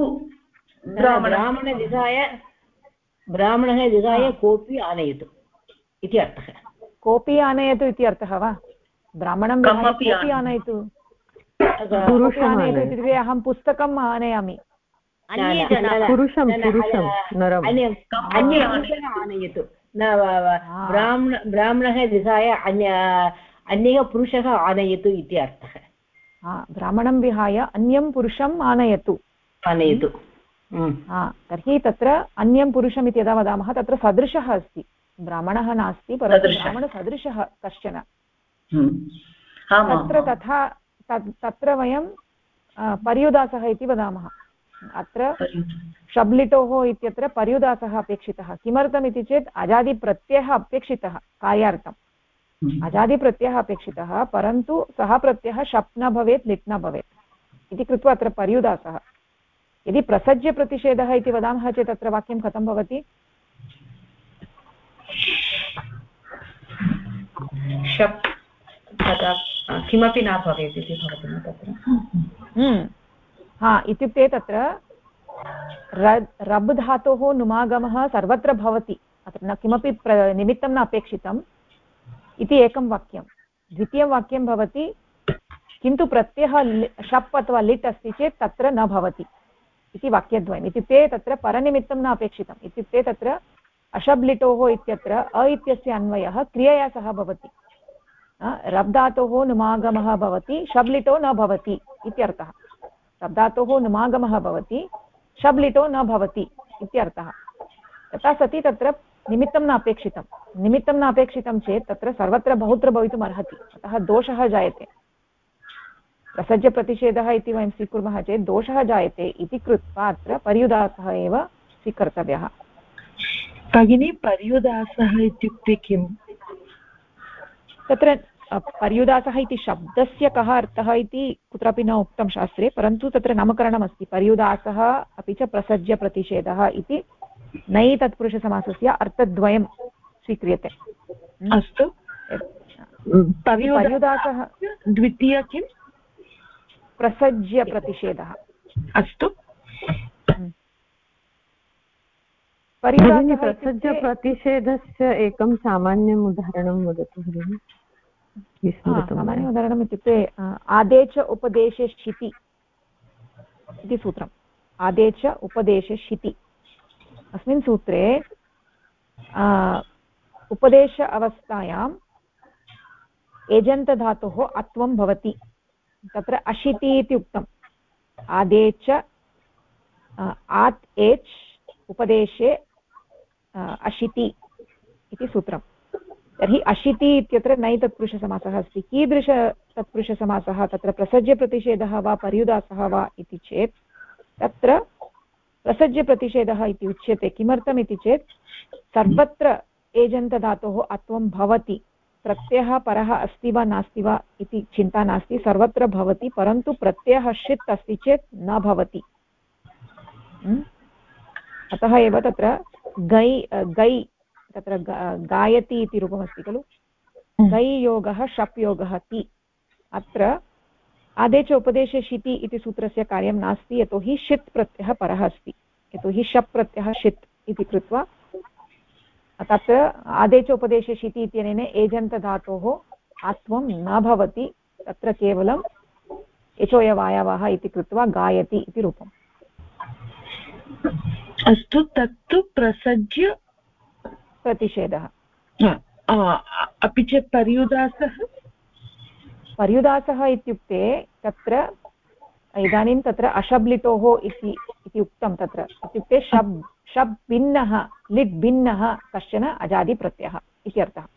ब्राह्मणः विहाय कोऽपि आनयतु इति अर्थः। कोऽपि आनयतु इति अर्थः वा? ब्राह्मणं कोऽपि आनयतु इत्युक्ते अहं पुस्तकम् आनयामि, पुरुषं आनयतु, ब्राह्मणः विहाय अन्यः पुरुषः आनयतु इति अर्थः। ब्राह्मणं विहाय अन्यं पुरुषम् आनयतु। तर्हि तत्र अन्यं पुरुषम् इति यदा वदामः तत्र सदृशः अस्ति, ब्राह्मणः नास्ति, परन्तु ब्राह्मणसदृशः कश्चन। तत्र वयं पर्युदासः इति वदामः। अत्र शब्लिटोः इत्यत्र पर्युदासः अपेक्षितः। किमर्थम् इति चेत् अजादिप्रत्ययः अपेक्षितः कार्यार्थम्। अजादिप्रत्ययः अपेक्षितः, परन्तु सः प्रत्ययः शप् न भवेत्, लिट् न भवेत् इति कृत्वा अत्र पर्युदासः। यदि प्रसज्य प्रतिषेधः इति वदामः चेत् अत्र वाक्यं कथं भवति? शप् किमपि न भवेत् इति भवति तत्र। इत्युक्ते तत्र रब् धातोः नुमागमः सर्वत्र भवति, अत्र न किमपि निमित्तं न अपेक्षितम् इति एकं वाक्यं। द्वितीयं वाक्यं भवति किन्तु प्रत्ययः शप् अथवा लिट् अस्ति चेत् तत्र न भवति इति वाक्यद्वयम्। इत्युक्ते तत्र परनिमित्तं न अपेक्षितम्। इत्युक्ते तत्र अशब् लिटोः इत्यत्र अ इत्यस्य अन्वयः क्रियया सह भवति। रब् धातोः नुमागमः भवति, शब् लिटो न भवति इत्यर्थः। शब्दातोः नुमागमः भवति, शब् लिटो न भवति इत्यर्थः। तथा सति तत्र निमित्तं न अपेक्षितं। निमित्तं न अपेक्षितं चेत् तत्र सर्वत्र बहुत्र भवितुम् अर्हति, अतः दोषः जायते। प्रसज्यप्रतिषेधः इति वयं स्वीकुर्मः चेत् दोषः जायते इति कृत्वा अत्र पर्युदासः एव स्वीकर्तव्यः। भगिनी, पर्युदासः इत्युक्ते किम्? तत्र पर्युदासः इति शब्दस्य कः अर्थः इति कुत्रापि न उक्तं शास्त्रे, परन्तु तत्र नामकरणमस्ति। पर्युदासः अपि च प्रसज्यप्रतिषेधः इति नै तत्पुरुषसमासस्य अर्थद्वयं स्वीक्रियते। अस्तु, पर्युदासः द्वितीय किं? प्रसज्यप्रतिषेधः। अस्तु, प्रसज्यप्रतिषेधस्य एकं सामान्यम् उदाहरणं वदतु भगिनि। सामान्य उदाहरणम् इत्युक्ते आदेच उपदेशे शिति इति सूत्रम्। आदेच उपदेशे शिति अस्मिन् सूत्रे उपदेश अवस्थायाम् एजन्तधातोः अत्वं भवति। तत्र अशिति इति उक्तम्। आदेच आत् एच् उपदेशे अशिति इति सूत्रम्। तर्हि अशिति इत्यत्र नै तत्पुरुषसमासः अस्ति। कीदृश तत्पुरुषसमासः? तत्र प्रसज्यप्रतिषेधः वा पर्युदासः वा इति चेत् तत्र प्रसज्यप्रतिषेधः इति उच्यते। किमर्थम् इति चेत् सर्वत्र एजन्तधातोः अत्वं भवति। प्रत्ययः परः अस्ति वा नास्ति वा इति चिन्ता नास्ति, सर्वत्र भवति, परन्तु प्रत्ययः षित् अस्ति चेत् न भवति। अतः एव तत्र गै तत्र गायति इति रूपमस्ति खलु। गै योगः शप् योगः ति। अत्र आदेच उपदेशे शिति इति सूत्रस्य कार्यं नास्ति, यतोहि षित् प्रत्ययः परः अस्ति, यतोहि शप् प्रत्ययः षित् इति कृत्वा तत्र आदेच उपदेशे शिति इत्यनेन एजन्तधातोः आत्वं न भवति। तत्र केवलं यचोयवायवः इति कृत्वा गायति इति रूपम्। अस्तु, तत्तु प्रसज्य प्रतिषेधः। अपि च पर्युदासः? पर्युदासः इत्युक्ते तत्र इदानीं तत्र अशब्लिटोः इति उक्तं। तत्र इत्युक्ते शब् भिन्नः, लिट् भिन्नः कश्चन अजादिप्रत्ययः इत्यर्थः।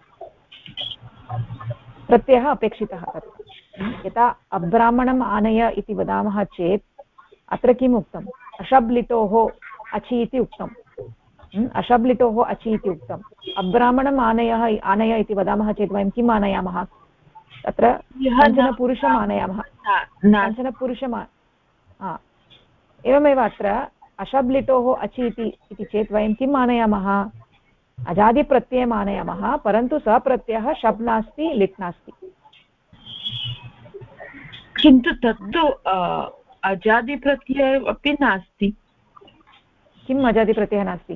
प्रत्ययः अपेक्षितः तत्र। यथा अब्राह्मणम् आनय इति वदामः चेत् अत्र किम् उक्तम्? अशब्लिटोः अचि इति उक्तम्। अशब्लिटोः अचि इति उक्तम्। अब्राह्मणम् आनय इति वदामः चेत् वयं किम् आनयामः? तत्र कञ्चन पुरुषम् आनयामः। कञ्चन पुरुषम् एवमेव अत्र अशब्लिटोः अचि इति चेत् वयं किम् आनयामः? अजादिप्रत्ययम् आनयामः, परन्तु सः प्रत्ययः शब् नास्ति, लिट् नास्ति। किन्तु तत्तु अजादिप्रत्ययः अपि नास्ति। किम् अजादिप्रत्ययः नास्ति?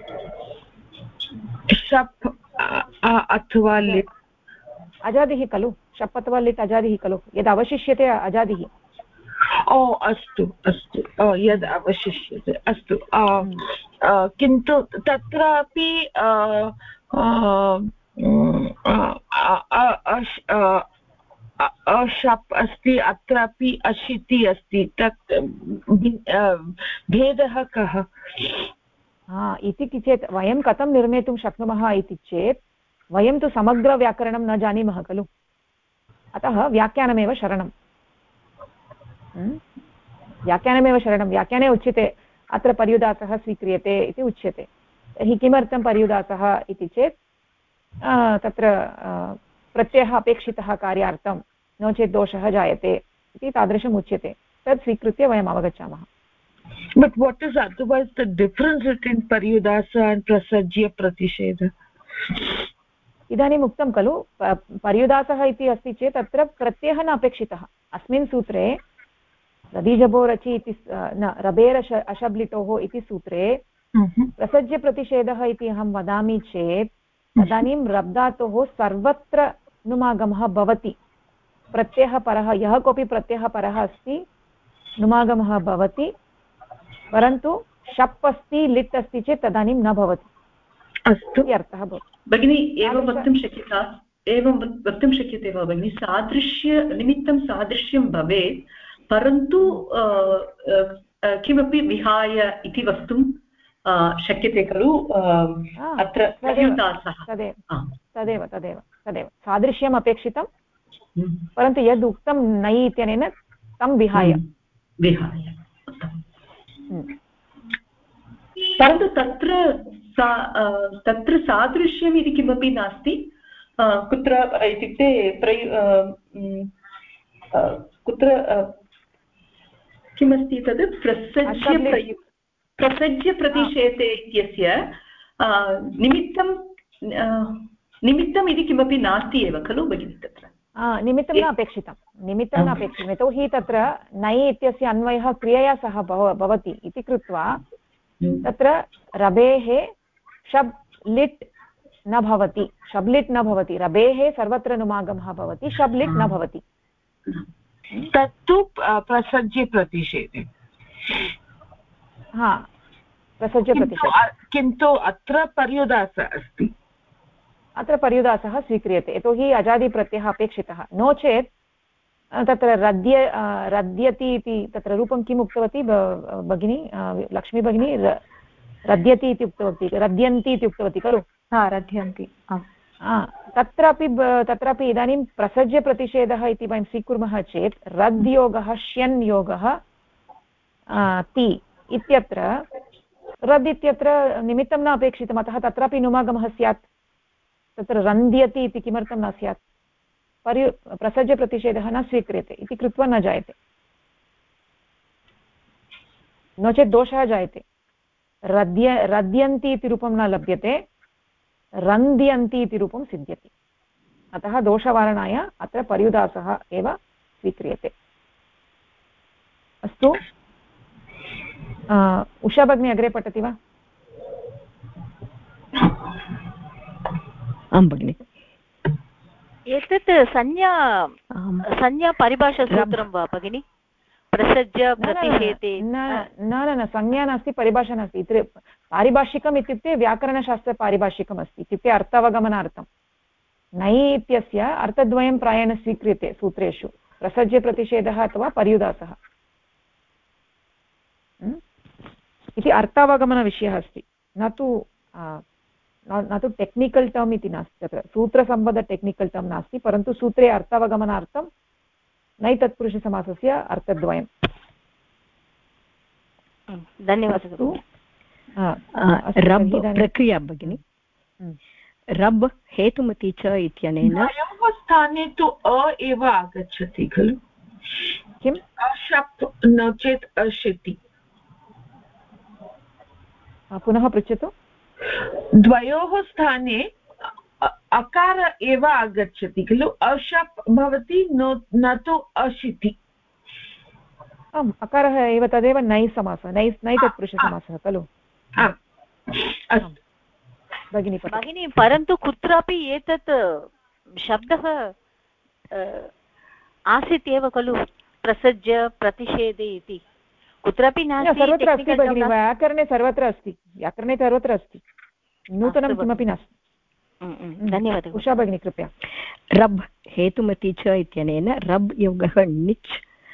शप् अथवा लिट् अजादिः खलु। शप् अथवा लिट् अजादिः खलु। यद् अवशिष्यते अजादिः। ओ अस्तु अस्तु, यद् अवशिष्यते अस्तु। किन्तु तत्रापि शप् अस्ति, अत्रापि अशिति अस्ति। तत् भेदः कः इति चेत् वयं कथं निर्णेतुं शक्नुमः इति चेत् वयं तु समग्रव्याकरणं न जानीमः खलु। अतः व्याख्यानमेव शरणम्। व्याख्यानमेव शरणं। व्याख्याने उच्यते अत्र पर्युदासः स्वीक्रियते इति उच्यते। तर्हि किमर्थं पर्युदासः इति चेत् तत्र प्रत्ययः अपेक्षितः कार्यार्थं, नो चेत् दोषः जायते इति तादृशम् उच्यते। तत् स्वीकृत्य वयम् अवगच्छामः। But what is otherwise the difference between paryudasa and prasajya pratished? इदानीम् उक्तं खलु, पर्युदासः इति अस्ति चेत् अत्र प्रत्ययः न अपेक्षितः। अस्मिन् सूत्रे रदीजबोरचि इति न रबेर अशब्लिटोः इति सूत्रे प्रसज्यप्रतिषेधः इति अहं वदामि चेत् तदानीं रब्धातोः सर्वत्र नुमागमः भवति। प्रत्ययः परः, यः कोऽपि प्रत्ययः परः अस्ति, नुमागमः भवति, परन्तु शप् अस्ति, लिट् अस्ति चेत् तदानीं न भवति। अस्तु, अर्थः भवति भगिनी। एवं वक्तुं शक्यते वा भगिनी? सादृश्य निमित्तं सादृश्यं भवेत्, परन्तु किमपि विहाय इति वक्तुं शक्यते खलु अत्र तदेव सादृश्यम् अपेक्षितं परन्तु यद् उक्तं नै इत्यनेन तं विहाय परन्तु तत्र सादृश्यम् इति किमपि नास्ति कुत्र इत्युक्ते कुत्र किमस्ति तद् प्रसज्य प्रतिषेधे इत्यस्य निमित्तम् इति किमपि नास्ति एव खलु भगिनि तत्र निमित्तं न अपेक्षितं यतोहि तत्र नै इत्यस्य अन्वयः क्रियया सह भवति इति कृत्वा तत्र रबेः शब् लिट् न भवति रबेः सर्वत्र नुमागमः भवति शब् लिट् न भवति तत्तु प्रसज्ये प्रतिषेधे किन्तु अत्र पर्युदासः अस्ति अत्र पर्युदासः स्वीक्रियते यतोहि अजादिप्रत्ययः अपेक्षितः नो चेत् तत्र रद्यति इति तत्र रूपं किम् उक्तवती भगिनी लक्ष्मी भगिनी रद्यति इति उक्तवती रद्यन्ति इति उक्तवती खलु रद्यन्ति तत्रापि इदानीं प्रसज्य प्रतिषेधः इति वयं स्वीकुर्मः चेत् रद्योगः श्यन् योगः ति इत्यत्र रद् इत्यत्र निमित्तं न अपेक्षितम् अतः तत्रापि नुमागमः स्यात् तत्र रन्द्यति इति किमर्थं न स्यात् प्रसज्य प्रतिषेधः न स्वीक्रियते इति कृत्वा न जायते नो चेत् दोषः जायते रद्यन्ति इति रूपं न लभ्यते रन्द्यन्ति इति रूपं सिद्ध्यति अतः दोषवारणाय अत्र पर्युदासः एव स्वीक्रियते अस्तु उषा भगिनी अग्रे पठति वा आं भगिनि एतत् संज्ञा परिभाषासूत्रं वा भगिनि प्रसज्य प्रतिषेधे न संज्ञा नास्ति परिभाषा नास्ति पारिभाषिकम् इत्युक्ते व्याकरणशास्त्रपारिभाषिकम् अस्ति इत्युक्ते अर्थावगमनार्थं नै इत्यस्य अर्थद्वयं प्रायेण स्वीक्रियते सूत्रेषु प्रसज्य प्रतिषेधः अथवा पर्युदासः इति अर्थावगमनविषयः अस्ति न तु टेक्निकल् टर्म् इति नास्ति तत्र सूत्रसम्बद्ध टेक्निकल् टर्म् नास्ति परन्तु सूत्रे अर्थावगमनार्थं नै तत्पुरुषसमासस्य अर्थद्वयम् धन्यवादः रब् प्रक्रिया भगिनि रब् हेतुमती च इत्यनेन स्थाने तु अ एव आगच्छति खलु किम् अशप् नो चेत् अशिति पुनः पृच्छतु द्वयोः स्थाने अकार एव आगच्छति खलु अशप् भवति न तु अशिति आम् अकारः एव तदेव नै समासः नै तत्पुरुषसमासः खलु भगिनी परन्तु कुत्रापि एतत् शब्दः आसीत् एव खलु प्रसज्य प्रतिषेधे इति कुत्रापि नास्ति सर्वत्र अस्ति भगिनि व्याकरणे सर्वत्र अस्ति नूतनं किमपि नास्ति धन्यवादः उषा भगिनी कृपया रब् हेतुमती च इत्यनेन रब् योगः निच्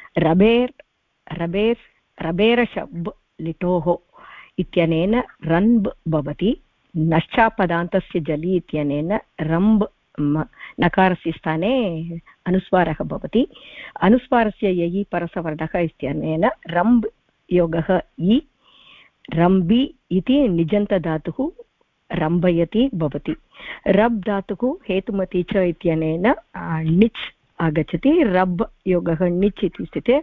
रबेरशब् लिटोः इत्यनेन रन्ब् भवति नश्चापदान्तस्य जलि इत्यनेन रम्ब् नकारस्य स्थाने अनुस्वारः भवति अनुस्वारस्य ययि परसवर्णः इत्यनेन रम्ब् योगः इ रम्बि इति निजन्तधातुः रम्भयति भवति रब् धातुः हेतुमती च इत्यनेन णिच् आगच्छति रब् योगः णिच् इति स्थिते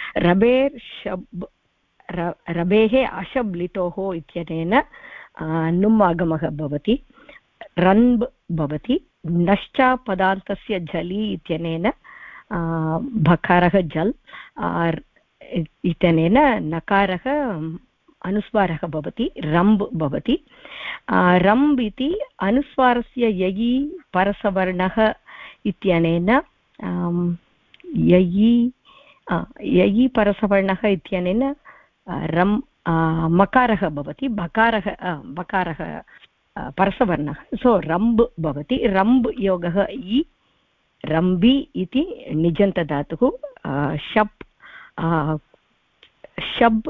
रबेः अशब् लिटोः इत्यनेन नुम् आगमः भवति रन्ब् भवति नश्चापदान्तस्य जलि इत्यनेन भकारः जल् इत्यनेन नकारः अनुस्वारः भवति रम्ब् भवति रम्ब् इति अनुस्वारस्य ययि परसवर्णः इत्यनेन ययि परसवर्णः इत्यनेन मकारः भवति बकारः परसवर्णः सो रम्ब् भवति रम्ब् योगः इ रम्बि इति निजन्तधातुः शप् शब्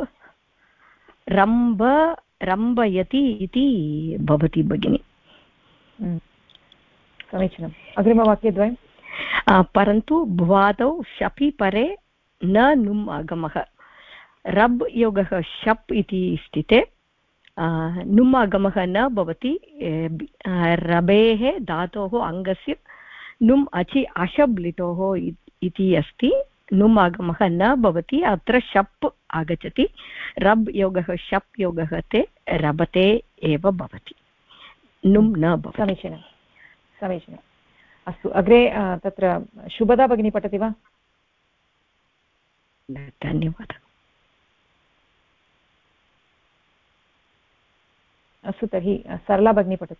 रम्भयति इति भवति भगिनि। समीचीनम्। अग्रिमवाक्यद्वयं। परन्तु भ्वादौ शपि परे न नुम् आगमः। रब् योगः शप् इति स्थिते नुम् आगमः न भवति। रबेः धातोः अङ्गस्य नुम् अचि अशब् लिटोः इति अस्ति। नुम् आगमः न भवति, अत्र शप् आगच्छति। रब् योगः शप् योगः ते रबते एव भवति, नुम् न भवति। समीचीनं समीचीनम्। अस्तु, अग्रे तत्र शुभदा भगिनी पठति वा? धन्यवादः। अस्तु, तर्हि सरला भगिनी पठतु।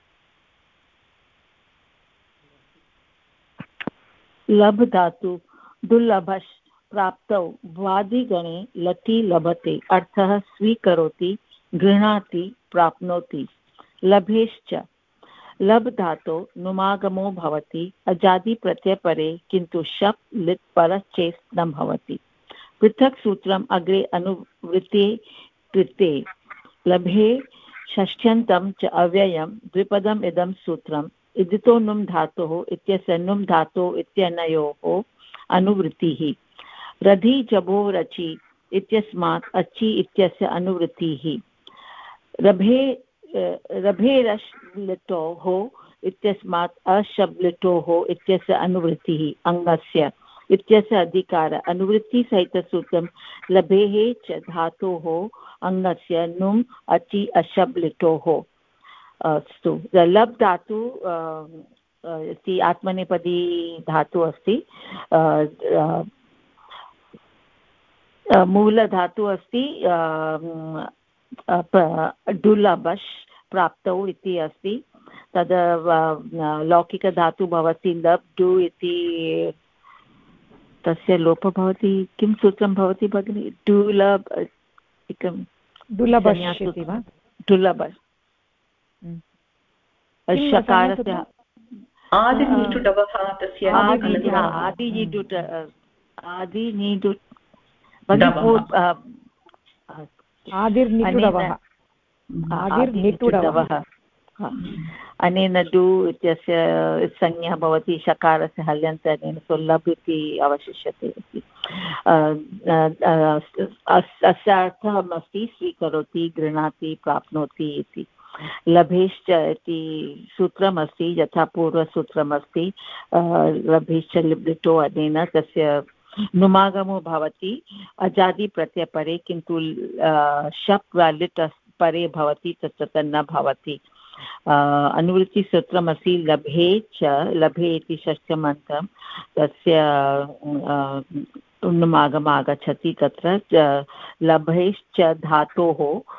लभ धातु दुर्लभश् प्राप्तौ भ्वादिगणे लटि लभते, अर्थः स्वीकरोति, गृह्णाति, प्राप्नोति। लभेश्च लभ धातो नुमागमो भवति अजादि प्रत्ययपरे, किन्तु शप् लिट् परश्चेत् न भवति। पृथक् सूत्रम् अग्रे अनुवृत्ते कृते। लभे षष्ठ्यन्तं च अव्ययं द्विपदम् इदं सूत्रम्। इदितो नुम् धातोः इत्यस्य नुम् धातोः इत्यनयोः अनुवृत्तिः। रधि जभो रचि इत्यस्मात् अचि इत्यस्य अनुवृत्तिः। रभेरश् लिटोः इत्यस्मात् अशब् लिटोः इत्यस्य अनुवृत्तिः। अङ्गस्य इत्यस्य अधिकार अनुवृत्तिसहितसूत्रं लभेः च धातोः अङ्गस्य नुम् अचि अशब् लिटोः। अस्तु, लब् धातु इति आत्मनेपदी धातु अस्ति। मूलधातु अस्ति दुर्लभश् प्राप्तौ इति अस्ति। तद् लौकिकधातु भवति लब् डु इति, तस्य लोपः भवति। किं सूत्रं भवति भगिनि? दुर्लभ दुर्लभश् शकारस्य अनेन डु इत्यस्य संज्ञा भवति शकारस्य हल्यन्तरेण, सो लब् इति अवशिष्यते। अस्य अर्थमस्ति स्वीकरोति, गृह्णाति, प्राप्नोति इति। लभेश्च इति सूत्रमस्ति, यथा पूर्वसूत्रमस्ति। लभेश्च लिब्लिटो अनेन तस्य नुमागमो भवति अजादि प्रत्ययपरे, किन्तु शप् वा लिट् परे भवति तत्र न भवति। अनुवृत्तिसूत्रमस्ति लभे च, लभे इति षष्ठ्यमन्तं, तस्य नुमागम आगच्छति। तत्र लभेश्च धातोः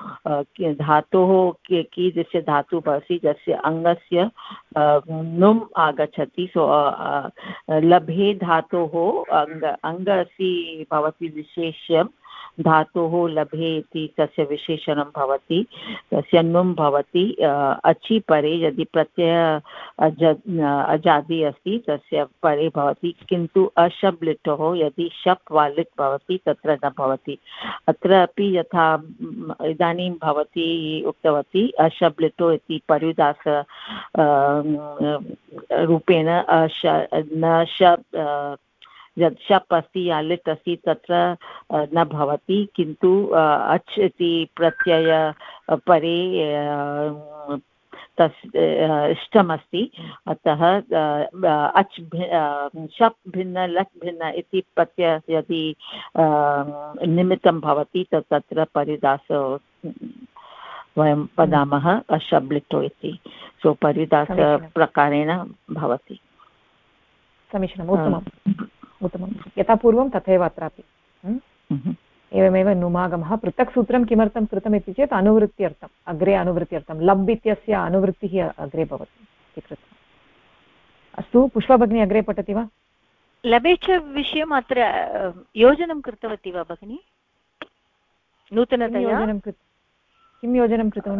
कीदृश धातु भवति, यस्य अङ्गस्य नुम् आगच्छति। सो लभे धातोः अङ्गसि भवति विशेष्यं, धातोः लभे इति तस्य विशेषणं भवति, तस्य नुम् भवति। अचि परे यदि प्रत्यय अजादि अस्ति तस्य परे भवति, किन्तु अशब् लिटोः यदि शप् वा लिट् भवति तत्र न भवति। अत्र अपि यथा इदानीं भवती उक्तवती अशब् लिटो इति पर्युदास रूपेण न शब् यत् शप् अस्ति या लिट् अस्ति तत्र न भवति, किन्तु अच् इति प्रत्यय परे इष्टमस्ति। अतः अच् शप् भिन्न लट् भिन्न इति प्रत्यय यदि निमित्तं भवति तत्र परिदास वयं वदामः अशब् लिटो इति। सो परिदासप्रकारेण भवति। समीचीनम्, उत्तमम् उत्तमं। यथा पूर्वं तथैव अत्रापि एवमेव नुमागमः। पृथक् सूत्रं किमर्थं कृतम् इति चेत् अनुवृत्त्यर्थम्, अग्रे अनुवृत्त्यर्थं लब् इत्यस्य अनुवृत्तिः अग्रे भवति इति कृत्वा। अस्तु, पुष्पा भगिनी अग्रे पठति वा? लभे च विषयम् अत्र योजनं कृतवती वा भगिनी? नूतनतया किं योजनं कृतं?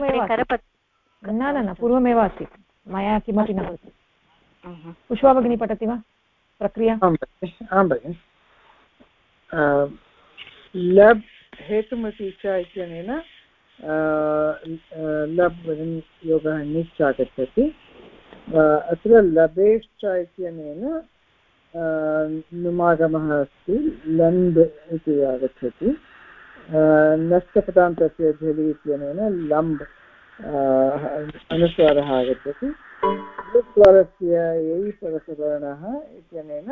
न पूर्वमेव आसीत्, मया किमपि न भवति। पुष्पा भगिनी पठति वा प्रक्रिया? आं भगिनि। लब् हेतुमति च इत्यनेन लब् योगः निच् आगच्छति। अत्र लभेश्च इत्यनेन नुमागमः अस्ति, लम्ब् इति आगच्छति। नष्टपदान्तस्य झलि इत्यनेन लम्ब् अनुस्वारः आगच्छति। स्वरस्य यै परसवर्णः इत्यनेन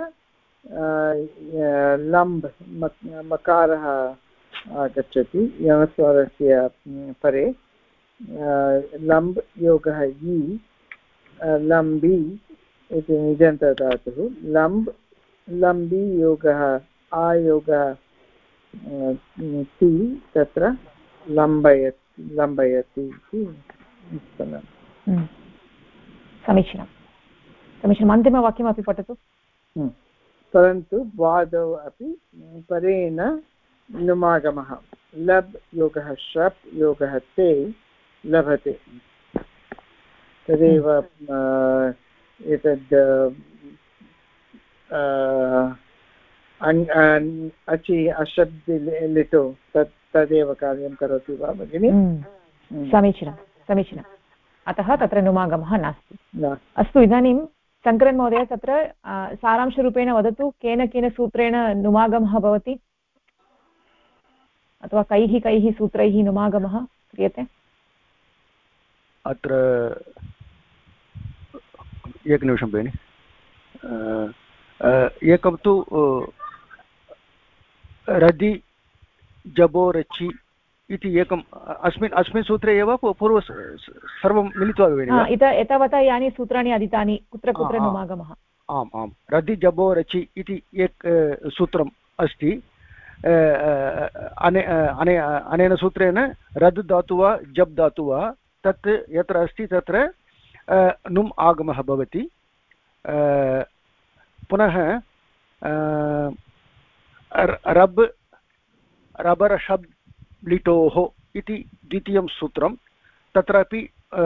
लम्ब् मकारः आगच्छति यमस्वरस्य परे। लम्ब् योगः इ, लम्बि इति निजन्तधातुः। लम्ब् लम्बि योगः आयोगः ति, तत्र लम्बयति इति निष्पन्नम्। समीचीनं समीचीनम्। अन्तिमवाक्यमपि पठतु। परन्तु वादौ अपि परेण नुमागमः। लब् योगः शप् योगः ते लभते। तदेव एतद् अचि अशब्द लिटो तदेव कार्यं करोति वा भगिनि? समीचीनं समीचीनम्। अतः तत्र नुमागमः नास्ति। अस्तु, इदानीं शङ्करन् महोदय तत्र सारांशरूपेण वदतु, केन केन सूत्रेण नुमागमः भवति अथवा कैः कैः सूत्रैः नुमागमः क्रियते? अत्र एकनिमिषं भगिनि। एकं तु रदि जबो रचि इति एकम् अस्मिन् सूत्रे एव पूर्व सर्वं मिलित्वा भगिनि। एतावता यानि सूत्राणि अधीतानि कुत्र कुत्र नुमागमः? आम् आम्, रदि जबो रचि इति एक सूत्रम् अस्ति। अनेन सूत्रेण रद् धातु वा जब् धातु वा तत् यत्र अस्ति तत्र नुम् आगमः भवति। पुनः रब् रबरशब् लिटोः इति द्वितीयं सूत्रं, तत्रापि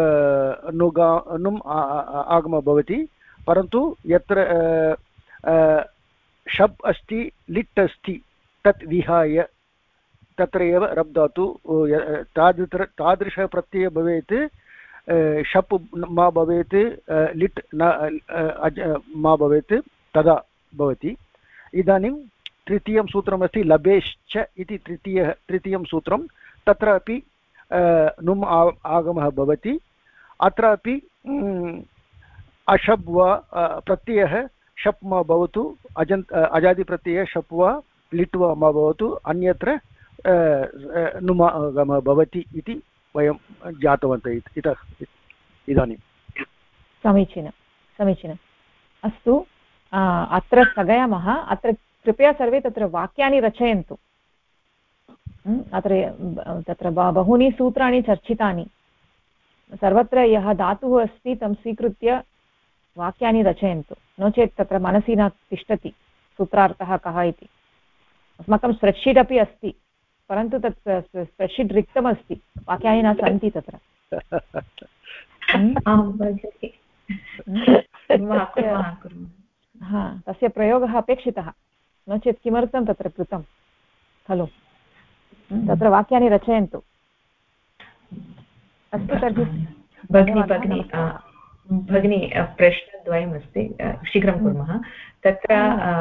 नुम् आगमः भवति। परन्तु यत्र शब् अस्ति लिट् अस्ति तत् विहाय तत्र एव रब् धातु तादृशः प्रत्ययः भवेत्। शप् मा भवेत्, लिट् न मा भवेत्, तदा भवति। इदानीं तृतीयं सूत्रमस्ति लभेश्च इति तृतीयं सूत्रं। तत्रापि नुम् आगमः भवति। अत्रापि अशब् वा प्रत्ययः शप् मा भवतु, अजादिप्रत्ययः शप् वा लिट् वा मा भवतु, अन्यत्र नुम् आगमः भवति इति वयं ज्ञातवन्तः इतः इदानीं। समीचीनं समीचीनम्। अस्तु, अत्र स्थगयामः। अत्र कृपया सर्वे तत्र वाक्यानि रचयन्तु। तत्र बहूनि सूत्राणि चर्चितानि। सर्वत्र यः धातुः अस्ति तं स्वीकृत्य वाक्यानि रचयन्तु, नो चेत् तत्र मनसि न तिष्ठति सूत्रार्थः कः इति। अस्माकं स्प्रेड्शीट् अपि अस्ति, परन्तु तत् स्प्रेड्शीट् रिक्तमस्ति, वाक्यानि न सन्ति तत्र। तस्य प्रयोगः अपेक्षितः, नो चेत् किमर्थं तत्र कृतं खलु। तत्र वाक्यानि रचयन्तु। अस्तु तर्हि भगिनी, प्रश्नद्वयमस्ति, शीघ्रं कुर्मः। तत्र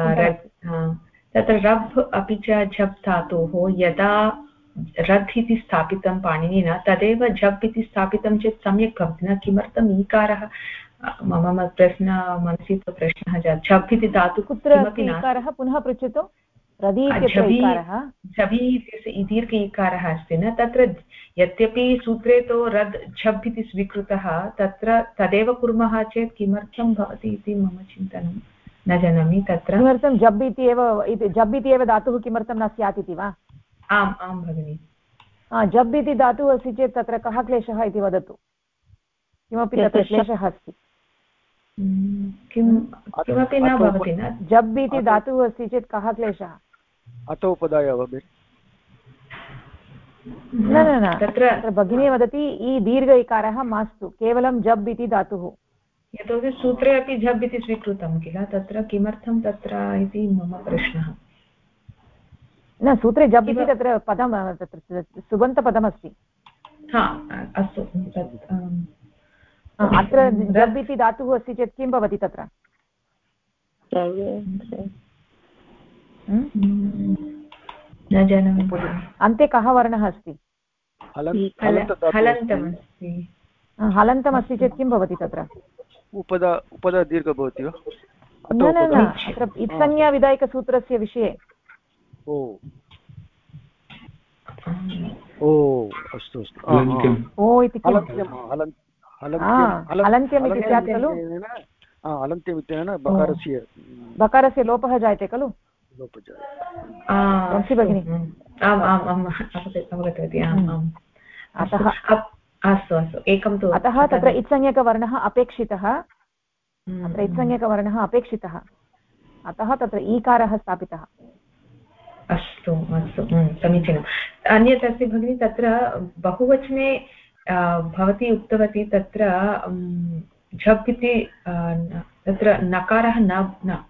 रब् अपि च झप् धातोः यदा रथ् इति स्थापितं पाणिनिना तदेव झप् इति स्थापितं चेत् सम्यक् भवति न? किमर्थम् ईकारः? मम मनसि प्रश्नः जातः। झप् इति धातु कुत्र ईकारः? पुनः पृच्छतु। झबि इत्यस्य दीर्घ ईकारः अस्ति न? तत्र यद्यपि सूत्रे तु रद् झप् इति स्वीकृतः, तत्र तदेव कुर्मः चेत् किमर्थं भवति इति मम चिन्तनं, न जानामि। तत्र किमर्थं झब् इति एव धातुः किमर्थं न स्यात् इति वा? आम् आं भगिनि। झब् इति धातुः अस्ति चेत् तत्र कः क्लेशः इति वदतु। किमपि तत्र क्लेशः अस्ति? किमपि न भवति न? झब् इति धातुः अस्ति चेत् कः क्लेशः? अतोपदाय वा? न तत्र भगिनी वदति ई दीर्घ इकारः मास्तु, केवलं झब् इति धातुः। यतोहि सूत्रे अपि झब् इति स्वीकृतं किल, तत्र किमर्थं तत्र इति मम प्रश्नः। न सूत्रे जब् इति तत्र पदं तत्र सुबन्तपदमस्ति अस्तु अत्र जब् इति धातुः अस्ति चेत् किं भवति तत्र न जानामि अन्ते कः वर्णः अस्ति हलन्तमस्ति चेत् किं भवति तत्र उपदा दीर्घ भवति वा न न न अत्र इत्संज्ञाविधायकसूत्रस्य विषये अस्तु ओ इति हलन्त्यम् इति स्यात् खलु हलन्त्यमित्यनेन बकारस्य लोपः जायते खलु वंशी भगिनी अवगतवती अतः अस्तु अस्तु एकं तु अतः तत्र इत्संज्ञकवर्णः अपेक्षितः अत्र इत्संज्ञकवर्णः अपेक्षितः अतः तत्र ईकारः स्थापितः अस्तु अस्तु समीचीनम् अन्यत् अस्ति भगिनि तत्र बहुवचने भवती उक्तवती तत्र झप् इति तत्र नकारः न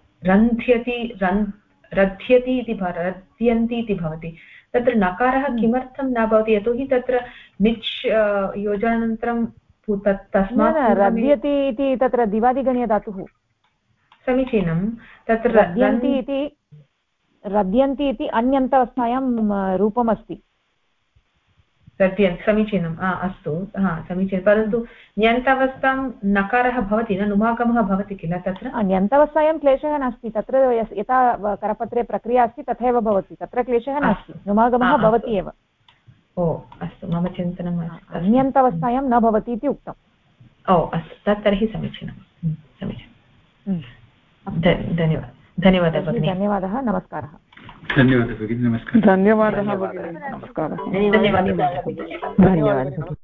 रध्यति इति रद्यन्ति इति भवति तत्र नकारः किमर्थं न भवति यतोहि तत्र निच् योजनानन्तरं तस्मात् रद्यति इति तत्र दिवादिगणीयधातुः समीचीनं तत्र रद्यन्ति इति अन्यन्तावस्थायां रूपमस्ति समीचीनम् अस्तु समीचीनं परन्तु ण्यन्तावस्थां नकारः भवति न नुमागमः भवति किल तत्र ण्यन्तावस्थायां क्लेशः नास्ति तत्र यथा करपत्रे प्रक्रिया अस्ति तथैव भवति तत्र क्लेशः नास्ति नुमागमः भवति एव अस्तु मम चिन्तनम् अन्यन्तावस्थायां न भवति इति उक्तम् अस्तु तर्हि समीचीनं समीचीनं धन्यवादः भगिनी धन्यवादः नमस्कारः धन्यवादः भगिनी नमस्कारः धन्यवादः